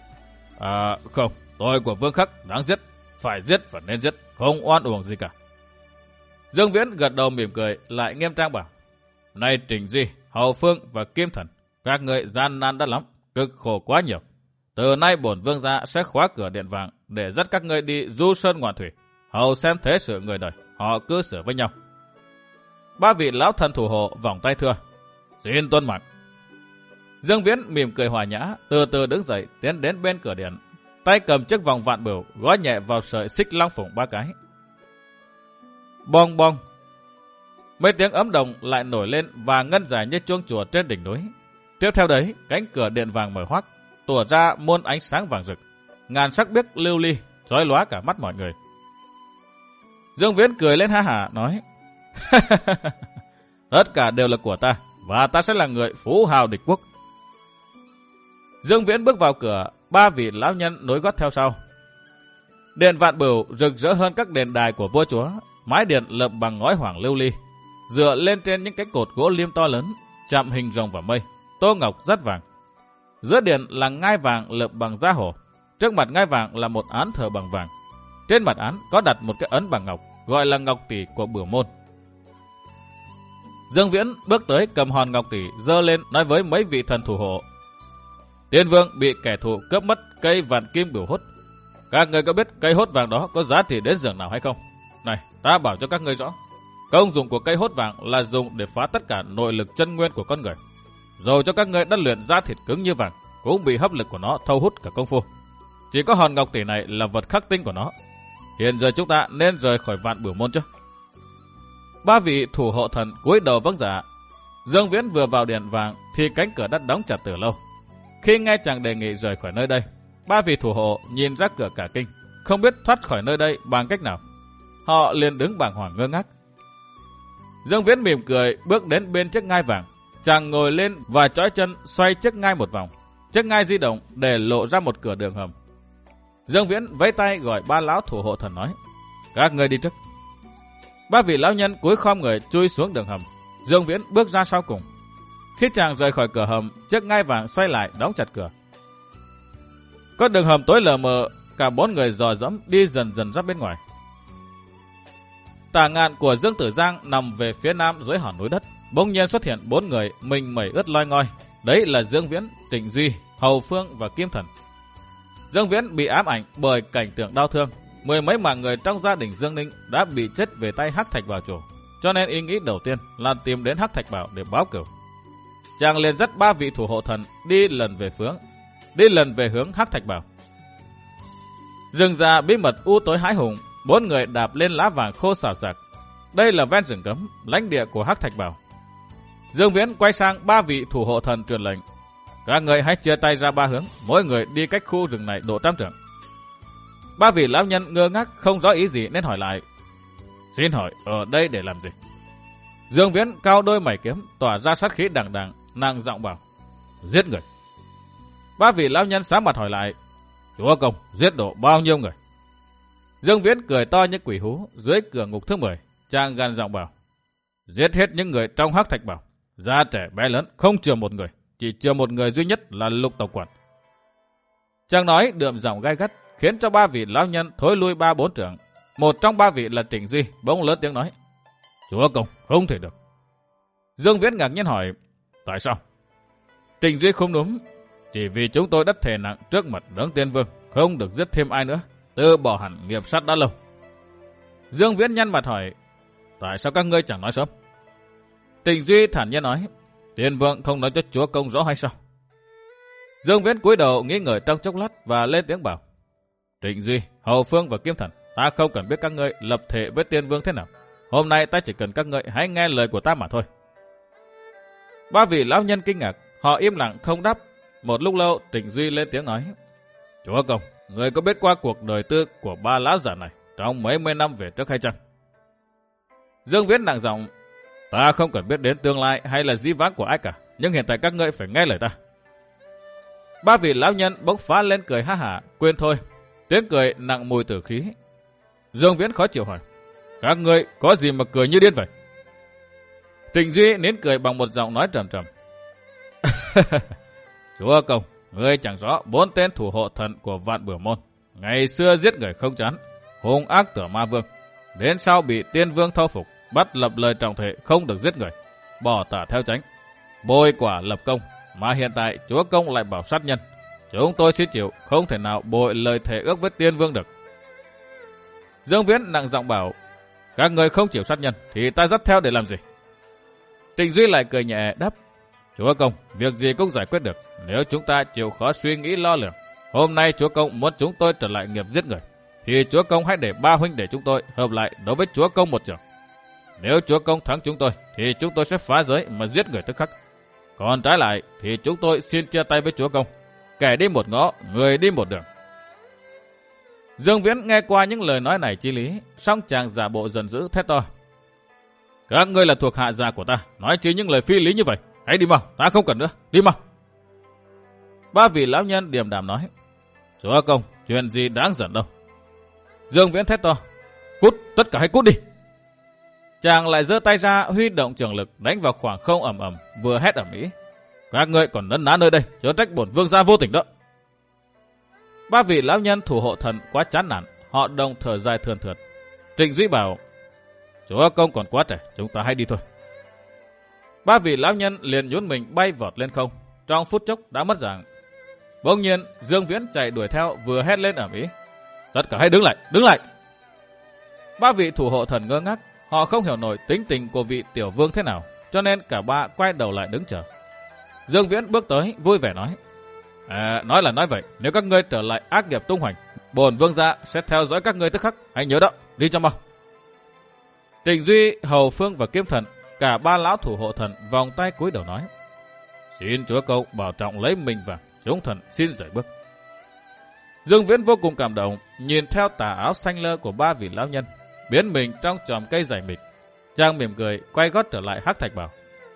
À không, tội của Vương Khắc đáng giết, phải giết và nên giết, không oan uổng gì cả. Dương Viễn gật đầu mỉm cười, lại nghiêm trang bảo: Nay Trình Di, Hậu Phương và Kim Thần, các người gian nan đã lắm, cực khổ quá nhiều. Từ nay bổn vương gia sẽ khóa cửa điện vàng để dắt các ngươi đi du sơn ngoạn thủy, hầu xem thế sự người đời, họ cư xử với nhau. Ba vị lão thần thủ hộ vòng tay thưa: Xin tuân mệnh. Dương Viễn mỉm cười hòa nhã, từ từ đứng dậy tiến đến bên cửa điện, tay cầm chiếc vòng vạn bửu gõ nhẹ vào sợi xích long phụng ba cái. Bong bong. Mấy tiếng ấm đồng lại nổi lên và ngân dài như chuông chùa trên đỉnh núi. Tiếp theo đấy, cánh cửa điện vàng mở hoác, tỏa ra muôn ánh sáng vàng rực, ngàn sắc biếc lưu ly, chói lóa cả mắt mọi người. Dương Viễn cười lên ha hả nói: Tất cả đều là của ta, và ta sẽ là người phú hào địch quốc. Dương Viễn bước vào cửa, ba vị lão nhân nối gót theo sau. Điện vạn bửu rực rỡ hơn các đền đài của vua chúa, mái điện lợp bằng ngói hoàng lưu ly, dựa lên trên những cái cột gỗ liêm to lớn, chạm hình rồng và mây, tô ngọc rất vàng. Giữa điện là ngai vàng lợp bằng da hổ, trước mặt ngai vàng là một án thờ bằng vàng. Trên mặt án có đặt một cái ấn bằng ngọc, gọi là ngọc tỷ của Bửu môn. Dương Viễn bước tới cầm hòn ngọc tỷ giơ lên nói với mấy vị thần thủ hộ: Tiên vương bị kẻ thù cướp mất cây vạn kim bửu hốt. Các người có biết cây hốt vàng đó có giá trị đến giường nào hay không? Này, ta bảo cho các ngươi rõ. Công dụng của cây hốt vàng là dùng để phá tất cả nội lực chân nguyên của con người. Dù cho các ngươi đã luyện ra thịt cứng như vàng, cũng bị hấp lực của nó thâu hút cả công phu. Chỉ có hòn ngọc tỷ này là vật khắc tinh của nó. Hiện giờ chúng ta nên rời khỏi vạn bửu môn chứ? Ba vị thủ hộ thần cúi đầu vâng dạ. Dương Viễn vừa vào điện vàng thì cánh cửa đã đóng chặt từ lâu. Khi nghe chàng đề nghị rời khỏi nơi đây, ba vị thủ hộ nhìn ra cửa cả kinh, không biết thoát khỏi nơi đây bằng cách nào. Họ liền đứng bàng hoàng ngơ ngác. Dương Viễn mỉm cười bước đến bên chiếc ngai vàng. Chàng ngồi lên và chói chân xoay chiếc ngai một vòng. Chiếc ngai di động để lộ ra một cửa đường hầm. Dương Viễn vẫy tay gọi ba lão thủ hộ thần nói: Các ngươi đi trước. Ba vị lão nhân cúi khom người chui xuống đường hầm. Dương Viễn bước ra sau cùng. Khi chàng rời khỏi cửa hầm, chiếc ngai vàng xoay lại đóng chặt cửa. Con đường hầm tối lờ mờ, cả bốn người dò dẫm đi dần dần ra bên ngoài. Tả ngạn của Dương Tử Giang nằm về phía nam dưới hòn núi đất. Bỗng nhiên xuất hiện bốn người mình mẩy ướt loi ngoi. Đấy là Dương Viễn, Trịnh Duy, Hầu Phương và Kim Thần. Dương Viễn bị ám ảnh bởi cảnh tượng đau thương. Mười mấy mạng người trong gia đình Dương Ninh đã bị chết về tay Hắc Thạch Bảo chủ, cho nên ý nghĩ đầu tiên là tìm đến Hắc Thạch Bảo để báo cửu. Chàng liền dắt ba vị thủ hộ thần đi lần về hướng, đi lần về hướng Hắc Thạch Bảo. Rừng già bí mật u tối hãi hùng, bốn người đạp lên lá vàng khô xào xạc. Đây là ven rừng cấm, lãnh địa của Hắc Thạch Bảo. Dương Viễn quay sang ba vị thủ hộ thần truyền lệnh: Các người hãy chia tay ra ba hướng, mỗi người đi cách khu rừng này độ trăm trượng. Ba vị lão nhân ngơ ngác không rõ ý gì nên hỏi lại: Xin hỏi ở đây để làm gì? Dương Viễn cao đôi mày kiếm, tỏa ra sát khí đằng đằng, nàng giọng bảo: Giết người. Ba vị lão nhân sáng mặt hỏi lại: Chúa công giết độ bao nhiêu người? Dương Viễn cười to như quỷ hú dưới cửa ngục thứ mười, chàng gằn giọng bảo: Giết hết những người trong Hắc Thạch Bảo, già trẻ bé lớn không chừa một người, chỉ chừa một người duy nhất là Lục Tổng quản. Chàng nói đượm giọng gai gắt, khiến cho ba vị lão nhân thối lui ba bốn trượng. Một trong ba vị là Trịnh Duy bỗng lớn tiếng nói: Chúa công không thể được. Dương Viễn ngạc nhiên hỏi: Tại sao? Trịnh Duy không đúng: Chỉ vì chúng tôi đã thề nặng trước mặt Đấng Tiên Vương không được giết thêm ai nữa, từ bỏ hẳn nghiệp sát đã lâu. Dương Viễn nhăn mặt hỏi: Tại sao các ngươi chẳng nói sớm? Trịnh Duy thản nhiên nói: Tiên Vương không nói cho chúa công rõ hay sao? Dương Viễn cúi đầu nghĩ ngợi trong chốc lát và lên tiếng bảo: Trịnh Duy, Hầu Phương và Kim Thần, ta không cần biết các ngươi lập thể với Tiên Vương thế nào. Hôm nay ta chỉ cần các ngươi hãy nghe lời của ta mà thôi. Ba vị lão nhân kinh ngạc, họ im lặng không đáp. Một lúc lâu, Trịnh Duy lên tiếng nói: Chúa công, người có biết qua cuộc đời tư của ba lão già này trong mấy mươi năm về trước hay chăng? Dương Viễn nặng giọng: Ta không cần biết đến tương lai hay là dĩ vãng của ai cả, nhưng hiện tại các ngươi phải nghe lời ta. Ba vị lão nhân bỗng phá lên cười ha hả, quên thôi. Tiếng cười nặng mùi tử khí. Dương Viễn khó chịu hỏi: Các ngươi có gì mà cười như điên vậy? Trịnh Duy nín cười bằng một giọng nói trầm trầm: Chúa công, ngươi chẳng rõ bốn tên thủ hộ thần của Vạn Bửu môn ngày xưa giết người không chán, hung ác tửa ma vương, đến sau bị Tiên Vương thâu phục, bắt lập lời trọng thể không được giết người, bỏ tả theo chánh, bồi quả lập công, mà hiện tại chúa công lại bảo sát nhân. Chúng tôi xin chịu, không thể nào bội lời thề ước với Tiên Vương được. Dương Viễn nặng giọng bảo: Các người không chịu sát nhân thì ta dắt theo để làm gì? Trịnh Duy lại cười nhẹ đáp: Chúa công, việc gì cũng giải quyết được nếu chúng ta chịu khó suy nghĩ lo lường. Hôm nay chúa công muốn chúng tôi trở lại nghiệp giết người, thì chúa công hãy để ba huynh đệ chúng tôi hợp lại đối với chúa công một trường. Nếu chúa công thắng chúng tôi, thì chúng tôi sẽ phá giới mà giết người tức khắc. Còn trái lại, thì chúng tôi xin chia tay với chúa công. Kẻ đi một ngõ, người đi một đường. Dương Viễn nghe qua những lời nói này chi lý, song chàng giả bộ giận dữ thét to: Các ngươi là thuộc hạ già của ta, nói chứ những lời phi lý như vậy. Hãy đi mau, ta không cần nữa, đi mau. Ba vị lão nhân điềm đạm nói: Chúa công, chuyện gì đáng giận đâu. Dương Viễn thét to: Cút, tất cả hãy cút đi. Chàng lại giơ tay ra huy động trường lực đánh vào khoảng không ầm ầm, vừa hét ầm ĩ: Các ngươi còn nấn ná nơi đây, chớ trách bổn vương gia vô tình đó. Ba vị lão nhân thủ hộ thần quá chán nản, họ đồng thở dài thườn thượt. Trịnh Duy bảo: Chúa công còn quá trẻ, chúng ta hãy đi thôi. Ba vị lão nhân liền nhún mình bay vọt lên không, trong phút chốc đã mất dạng. Bỗng nhiên Dương Viễn chạy đuổi theo, vừa hét lên ầm ĩ: Tất cả hãy đứng lại, đứng lại. Ba vị thủ hộ thần ngơ ngác, họ không hiểu nổi tính tình của vị tiểu vương thế nào, cho nên cả ba quay đầu lại đứng chờ. Dương Viễn bước tới vui vẻ nói: À, nói là nói vậy, nếu các ngươi trở lại ác nghiệp tung hoành, bổn vương gia sẽ theo dõi các ngươi tức khắc, hãy nhớ đó, đi cho mau. Trịnh Duy, Hầu Phương và Kiếm Thần, cả ba lão thủ hộ thần vòng tay cúi đầu nói: Xin chúa công bảo trọng lấy mình và chúng thần xin rời bước. Dương Viễn vô cùng cảm động, nhìn theo tà áo xanh lơ của ba vị lão nhân biến mình trong chòm cây dày mịt. Chàng mỉm cười quay gót trở lại Hắc Thạch Bảo.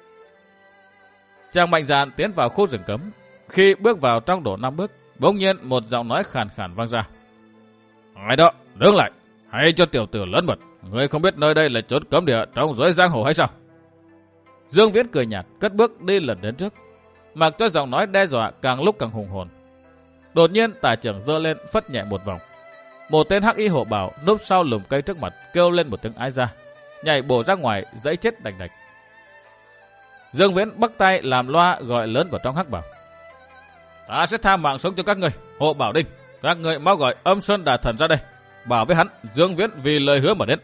Chàng mạnh dạn tiến vào khu rừng cấm. Khi bước vào trong độ năm bước, bỗng nhiên một giọng nói khàn khàn vang ra: Ai đó, đứng lại, hãy cho tiểu tử lớn mật, ngươi không biết nơi đây là chốn cấm địa trong giới giang hồ hay sao? Dương Viễn cười nhạt, cất bước đi lần đến trước, mặc cho giọng nói đe dọa càng lúc càng hùng hồn. Đột nhiên tà trưởng giơ lên phất nhẹ một vòng, một tên hắc y hổ bảo núp sau lùm cây trước mặt kêu lên một tiếng ái ra, nhảy bổ ra ngoài dãy chết đành đạch. Dương Viễn bắt tay làm loa gọi lớn vào trong hắc bảo: Ta sẽ tha mạng sống cho các người, hộ bảo Đinh, các người mau gọi Âm Sơn Đà Thần ra đây, bảo với hắn Dương Viễn vì lời hứa mà đến.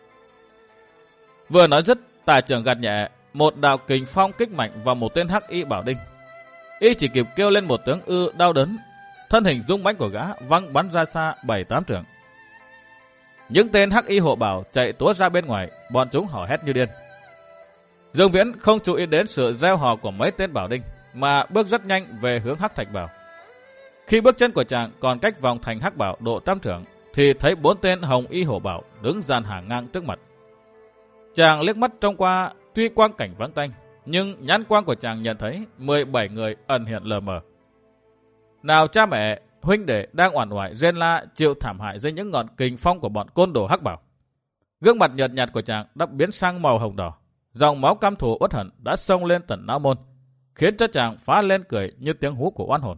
Vừa nói dứt, tà trưởng gạt nhẹ một đạo kình phong kích mạnh vào một tên hắc y bảo Đinh. Y chỉ kịp kêu lên một tiếng ư đau đớn, thân hình rung bánh của gã văng bắn ra xa bảy tám trượng. Những tên hắc y hộ bảo chạy túa ra bên ngoài, bọn chúng hò hét như điên. Dương Viễn không chú ý đến sự reo hò của mấy tên bảo Đinh, mà bước rất nhanh về hướng Hắc Thạch Bảo. Khi bước chân của chàng còn cách vòng thành Hắc Bảo độ trăm trượng, thì thấy bốn tên hồng y hổ bảo đứng dàn hàng ngang trước mặt. Chàng liếc mắt trông qua, tuy quang cảnh vắng tanh, nhưng nhãn quang của chàng nhận thấy mười bảy người ẩn hiện lờ mờ. Nào cha mẹ, huynh đệ đang oằn oại rên la chịu thảm hại dưới những ngọn kình phong của bọn côn đồ Hắc Bảo. Gương mặt nhợt nhạt của chàng đã biến sang màu hồng đỏ, dòng máu căm thù uất hận đã xông lên tận não môn, khiến cho chàng phá lên cười như tiếng hú của oan hồn.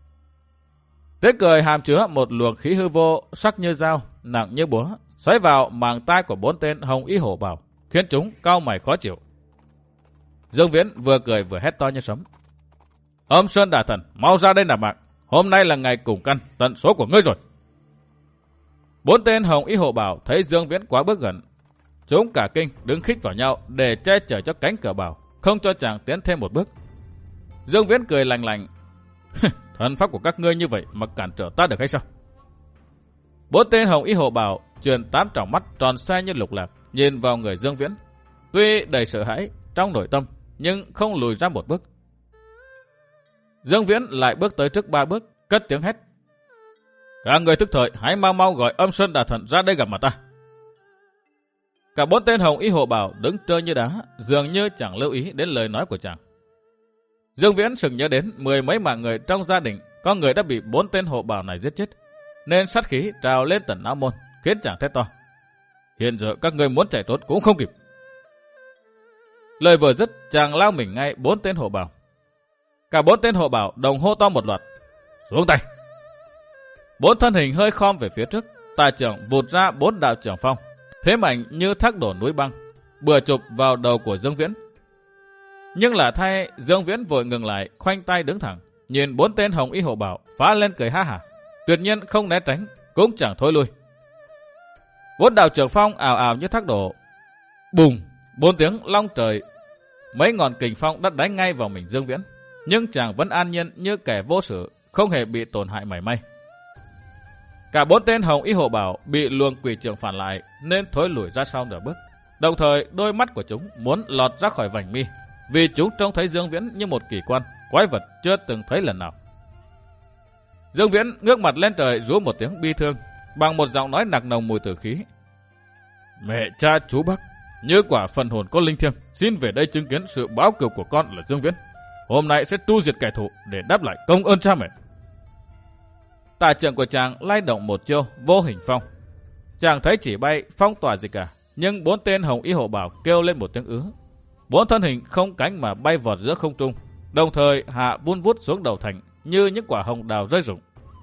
Tiếng cười hàm chứa một luồng khí hư vô, sắc như dao, nặng như búa, xoáy vào màng tai của bốn tên hồng y hổ bảo, khiến chúng cau mày khó chịu. Dương Viễn vừa cười vừa hét to như sấm: Âm Sơn Đà Thần, mau ra đây nạp mạng, hôm nay là ngày cùng căn tận số của ngươi rồi. Bốn tên hồng y hổ bảo thấy Dương Viễn quá bước gần, chúng cả kinh đứng khích vào nhau để che chở cho cánh cửa bảo, không cho chàng tiến thêm một bước. Dương Viễn cười lành lành: Thần pháp của các ngươi như vậy mà cản trở ta được hay sao? Bốn tên hồng y hổ bảo truyền tám tròng mắt tròn xoe như lục lạc nhìn vào người Dương Viễn, tuy đầy sợ hãi trong nội tâm nhưng không lùi ra một bước. Dương Viễn lại bước tới trước ba bước, cất tiếng hét: Các người thức thời, hãy mau mau gọi Âm Sơn Đà Thần ra đây gặp mặt ta. Cả bốn tên hồng y hộ bảo đứng trơ như đá, dường như chẳng lưu ý đến lời nói của chàng. Dương Viễn sừng nhớ đến mười mấy mạng người trong gia đình có người đã bị bốn tên hộ bảo này giết chết, nên sát khí trào lên tận não môn, khiến chàng thét to: Hiện giờ các người muốn chạy trốn cũng không kịp. Lời vừa dứt, chàng lao mình ngay bốn tên hộ bảo. Cả bốn tên hộ bảo đồng hô to một loạt: Xuống tay! Bốn thân hình hơi khom về phía trước, tà trưởng vụt ra bốn đạo trưởng phong, thế mạnh như thác đổ núi băng, bừa chụp vào đầu của Dương Viễn. Nhưng lạ thay, Dương Viễn vội ngừng lại, khoanh tay đứng thẳng, nhìn bốn tên hồng y hộ bảo phá lên cười ha hả, tuyệt nhiên không né tránh, cũng chẳng thối lui. Bốn đạo trưởng phong ào ào như thác đổ, bùng, bốn tiếng long trời mấy ngọn kình phong đã đánh ngay vào mình Dương Viễn, nhưng chàng vẫn an nhiên như kẻ vô sự, không hề bị tổn hại mảy may. Cả bốn tên hồng y hộ bảo bị luồng quỷ trưởng phản lại nên thối lùi ra sau nửa bước. Đồng thời đôi mắt của chúng muốn lọt ra khỏi vành mi, vì chúng trông thấy Dương Viễn như một kỳ quan, quái vật chưa từng thấy lần nào. Dương Viễn ngước mặt lên trời rú một tiếng bi thương, bằng một giọng nói nặng nồng mùi tử khí. Mẹ cha chú bác, như quả phần hồn có linh thiêng, xin về đây chứng kiến sự báo cừu của con là Dương Viễn. Hôm nay sẽ tu diệt kẻ thù để đáp lại công ơn cha mẹ. Tà trưởng của chàng lay động một chiêu vô hình phong. Chàng thấy chỉ bay phong tỏa gì cả, nhưng bốn tên hồng y hộ bảo kêu lên một tiếng ứ. Bốn thân hình không cánh mà bay vọt giữa không trung, đồng thời hạ vun vút xuống đầu thành như những quả hồng đào rơi rụng.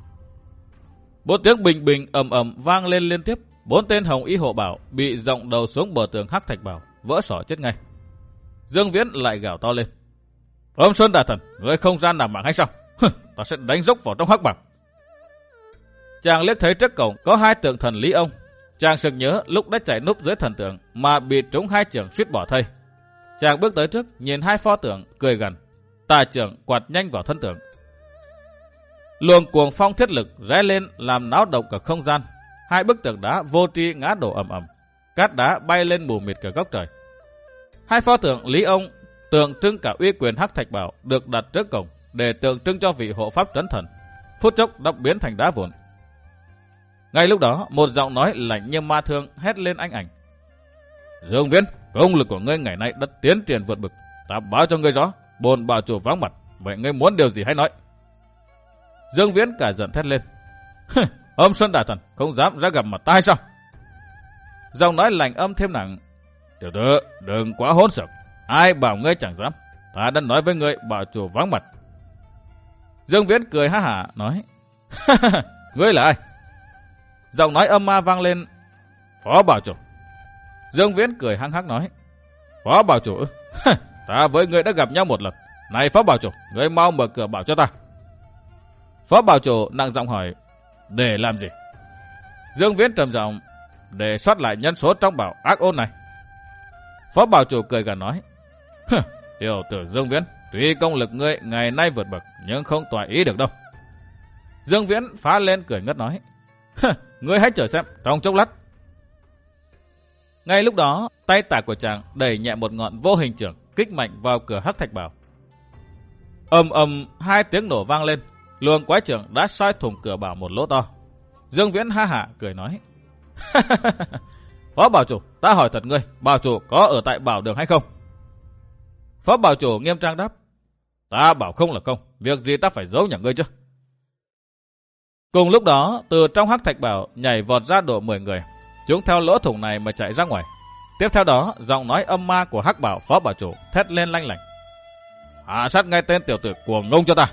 Bốn tiếng bình bình ầm ầm vang lên liên tiếp. Bốn tên hồng y hộ bảo bị giọng đầu xuống bờ tường hắc thạch bảo, vỡ sọ chết ngay. Dương Viễn lại gào to lên. Âm Sơn Đại Thần, ngươi không gian nằm mạng hay sao? Hừ, ta sẽ đánh dốc vào trong hắc bảng. Chàng liếc thấy trước cổng có hai tượng thần Lý Ông. Chàng sực nhớ lúc đã chạy núp dưới thần tượng mà bị trúng hai trưởng suýt bỏ thây. Chàng bước tới trước nhìn hai pho tượng cười gần. Tà trưởng quạt nhanh vào thân tượng. Luồng cuồng phong thiết lực rẽ lên làm náo động cả không gian. Hai bức tượng đá vô tri ngã đổ ầm ầm, cát đá bay lên mù mịt cả góc trời. Hai pho tượng Lý Ông tượng trưng cả uy quyền hắc thạch bảo được đặt trước cổng để tượng trưng cho vị hộ pháp trấn thần, phút chốc đã biến thành đá vụn. Ngay lúc đó, một giọng nói lạnh như ma thương hét lên anh ảnh. Dương Viễn, công lực của ngươi ngày nay đã tiến triển vượt bực. Ta báo cho ngươi rõ, bồn bảo chủ vắng mặt, vậy ngươi muốn điều gì hãy nói. Dương Viễn cả giận thét lên. Âm Xuân Đại Thần không dám ra gặp mặt ta hay sao? Giọng nói lạnh âm thêm nặng. Tiểu tử, đừng quá hỗn xược. Ai bảo ngươi chẳng dám? Ta đã nói với ngươi bảo chủ vắng mặt. Dương Viễn cười ha hả nói. Ngươi là ai? Giọng nói âm ma vang lên. Phó bảo chủ. Dương Viễn cười hăng hắc nói. Phó bảo chủ ư? Ta với ngươi đã gặp nhau một lần. Này phó bảo chủ, ngươi mau mở cửa bảo cho ta. Phó bảo chủ nặng giọng hỏi. Để làm gì? Dương Viễn trầm giọng. Để soát lại nhân số trong bảo ác ôn này. Phó bảo chủ cười gần nói. Tiểu tử Dương Viễn, tuy công lực ngươi ngày nay vượt bậc nhưng không tỏa ý được đâu. Dương Viễn phá lên cười ngất nói. Ngươi hãy chờ xem trong chốc lát. Ngay lúc đó, tay tả của chàng đẩy nhẹ một ngọn vô hình trưởng kích mạnh vào cửa hắc thạch bảo. Ầm ầm hai tiếng nổ vang lên, luồng quái trưởng đã xoay thủng cửa bảo một lỗ to. Dương Viễn ha hả cười nói. Phó bảo chủ, ta hỏi thật ngươi, bảo chủ có ở tại bảo đường hay không? Phó bảo chủ nghiêm trang đáp. Ta bảo không là không, việc gì ta phải giấu nhà ngươi chứ? Cùng lúc đó, từ trong hắc thạch bảo nhảy vọt ra độ mười người. Chúng theo lỗ thủng này mà chạy ra ngoài. Tiếp theo đó, giọng nói âm ma của hắc bảo phó bảo chủ thét lên lanh lảnh. Hạ sát ngay tên tiểu tử cuồng ngông cho ta.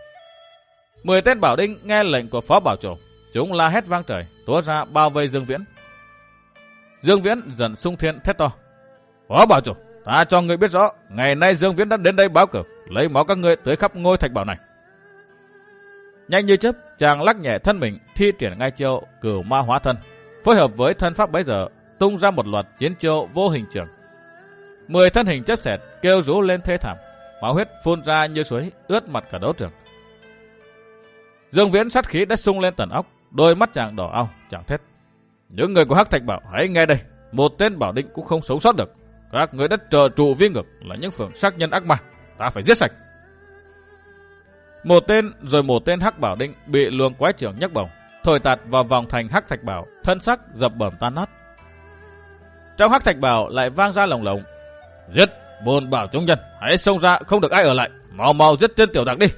Mười tên bảo đinh nghe lệnh của phó bảo chủ, chúng la hét vang trời, túa ra bao vây Dương Viễn. Dương Viễn dần sung thiên thét to. Phó bảo chủ, ta cho ngươi biết rõ, ngày nay Dương Viễn đã đến đây báo cửu, lấy máu các ngươi tới khắp ngôi thạch bảo này. Nhanh như chớp, chàng lắc nhẹ thân mình, thi triển ngay chiêu cửu ma hóa thân, phối hợp với thân pháp bấy giờ, tung ra một loạt chiến chiêu vô hình trưởng. Mười thân hình chớp xẹt kêu rú lên thê thảm, máu huyết phun ra như suối, ướt mặt cả đấu trường. Dương Viễn sát khí đã sung lên tận óc, đôi mắt chàng đỏ ao, chàng thét. Những người của hắc thạch bảo hãy nghe đây, một tên bảo định cũng không sống sót được. Các người đã trợ trụ vi ngược là những phường sát nhân ác ma, ta phải giết sạch. Một tên rồi một tên hắc bảo định bị luồng quái trưởng nhấc bổng, thổi tạt vào vòng thành hắc thạch bảo, thân xác dập bẩm tan nát. Trong hắc thạch bảo lại vang ra lồng lồng. Giết, bồn bảo chúng nhân, hãy xông ra, không được ai ở lại, mau mau giết tên tiểu tặc đi.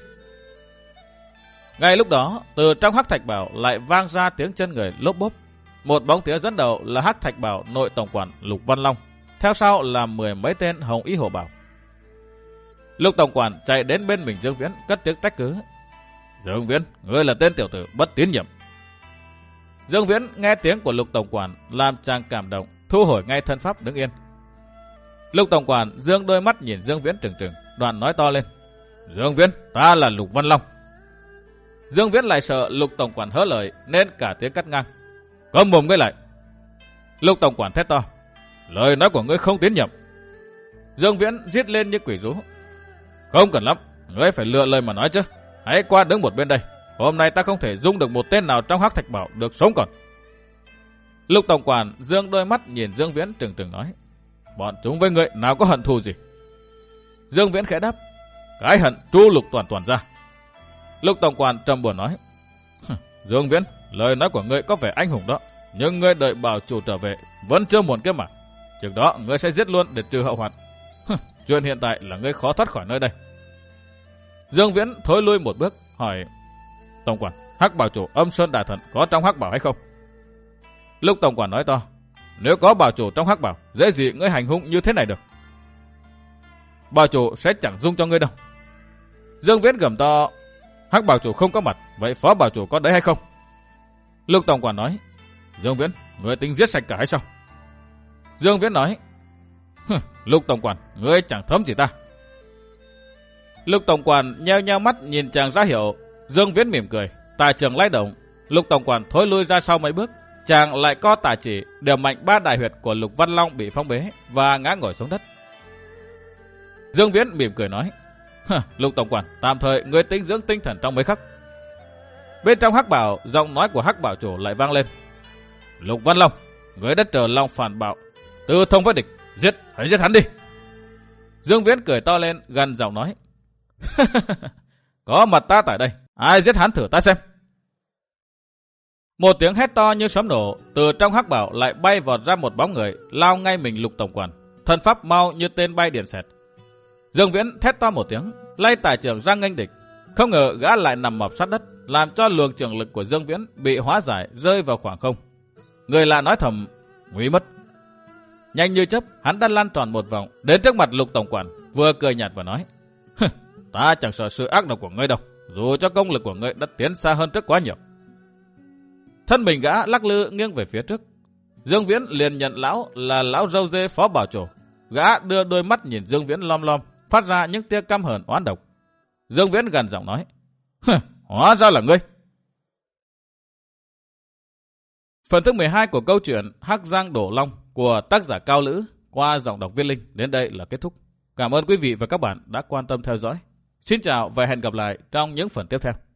Ngay lúc đó, từ trong hắc thạch bảo lại vang ra tiếng chân người lốp bốp. Một bóng tía dẫn đầu là hắc thạch bảo nội tổng quản Lục Văn Long, theo sau là mười mấy tên hồng y hổ bảo. Lục tổng quản chạy đến bên mình Dương Viễn, cất tiếng trách cứ. Dương Viễn, ngươi là tên tiểu tử bất tín nhiệm. Dương Viễn nghe tiếng của Lục tổng quản làm chàng cảm động, thu hồi ngay thân pháp đứng yên. Lục tổng quản dương đôi mắt nhìn Dương Viễn trừng trừng, đoạn nói to lên. Dương Viễn, ta là Lục Văn Long. Dương Viễn lại sợ Lục tổng quản hớ lời nên cả tiếng cắt ngang. Câm mồm ngươi lại. Lục tổng quản thét to. Lời nói của ngươi không tín nhiệm. Dương Viễn giết lên như quỷ rú. Không cần lắm, ngươi phải lựa lời mà nói chứ. Hãy qua đứng một bên đây. Hôm nay ta không thể dung được một tên nào trong Hắc Thạch Bảo được sống còn. Lục tổng quản dương đôi mắt nhìn Dương Viễn trừng trừng nói. Bọn chúng với ngươi nào có hận thù gì? Dương Viễn khẽ đáp. Cái hận tru Lục Toàn Toàn ra. Lục tổng quản trầm buồn nói. Dương Viễn, lời nói của ngươi có vẻ anh hùng đó, nhưng ngươi đợi bảo chủ trở về vẫn chưa muộn kia mà. Chừng đó ngươi sẽ giết luôn để trừ hậu hoạn. Chuyện hiện tại là ngươi khó thoát khỏi nơi đây. Dương Viễn thối lui một bước hỏi. Tổng quản, Hắc bảo chủ Âm Sơn Đại Thần có trong Hắc Bảo hay không? Lục tổng quản nói to. Nếu có bảo chủ trong Hắc Bảo, dễ gì ngươi hành hung như thế này được. Bảo chủ sẽ chẳng dung cho ngươi đâu. Dương Viễn gầm to. Hắc bảo chủ không có mặt, vậy phó bảo chủ có đấy hay không? Lục tổng quản nói. Dương Viễn, ngươi tính giết sạch cả hay sao? Dương Viễn nói. Lục tổng quản, ngươi chẳng thấm gì ta. Lục tổng quản nheo nheo mắt nhìn chàng ra hiệu. Dương Viễn mỉm cười, tài trường lay động. Lục tổng quản thối lui ra sau mấy bước. Chàng lại co tà chỉ điểm mạnh ba đại huyệt của Lục Văn Long bị phong bế và ngã ngồi xuống đất. Dương Viễn mỉm cười nói. Lục tổng quản, tạm thời ngươi tính dưỡng tinh thần trong mấy khắc. Bên trong Hắc Bảo, giọng nói của Hắc bảo chủ lại vang lên. Lục Văn Long, ngươi đã trở lòng phản bạo, tư thông với địch, giết, hãy giết hắn đi. Dương Viễn cười to lên, gần giọng nói. Có mặt ta tại đây, ai giết hắn thử ta xem. Một tiếng hét to như sấm nổ, từ trong Hắc Bảo lại bay vọt ra một bóng người, lao ngay mình Lục tổng quản, thân pháp mau như tên bay điện xẹt. Dương Viễn thét to một tiếng, lay tài trưởng ra nghênh địch. Không ngờ gã lại nằm mọp sát đất, làm cho luồng trường lực của Dương Viễn bị hóa giải rơi vào khoảng không. Người lạ nói thầm, nguy mất. Nhanh như chớp, hắn đã lăn tròn một vòng đến trước mặt Lục tổng quản, vừa cười nhạt và nói. Ta chẳng sợ sự ác độc của ngươi đâu, dù cho công lực của ngươi đã tiến xa hơn trước quá nhiều. Thân mình gã lắc lư nghiêng về phía trước. Dương Viễn liền nhận lão là lão râu dê phó bảo chủ. Gã đưa đôi mắt nhìn Dương Viễn lom lom, phát ra những tia căm hờn oán độc. Dương Viễn gần giọng nói. Hóa ra là ngươi. Phần thứ mười hai của câu chuyện Hắc Giang Đổ Long của tác giả Cao Lữ qua giọng đọc Viết Linh đến đây là kết thúc. Cảm ơn quý vị và các bạn đã quan tâm theo dõi. Xin chào và hẹn gặp lại trong những phần tiếp theo.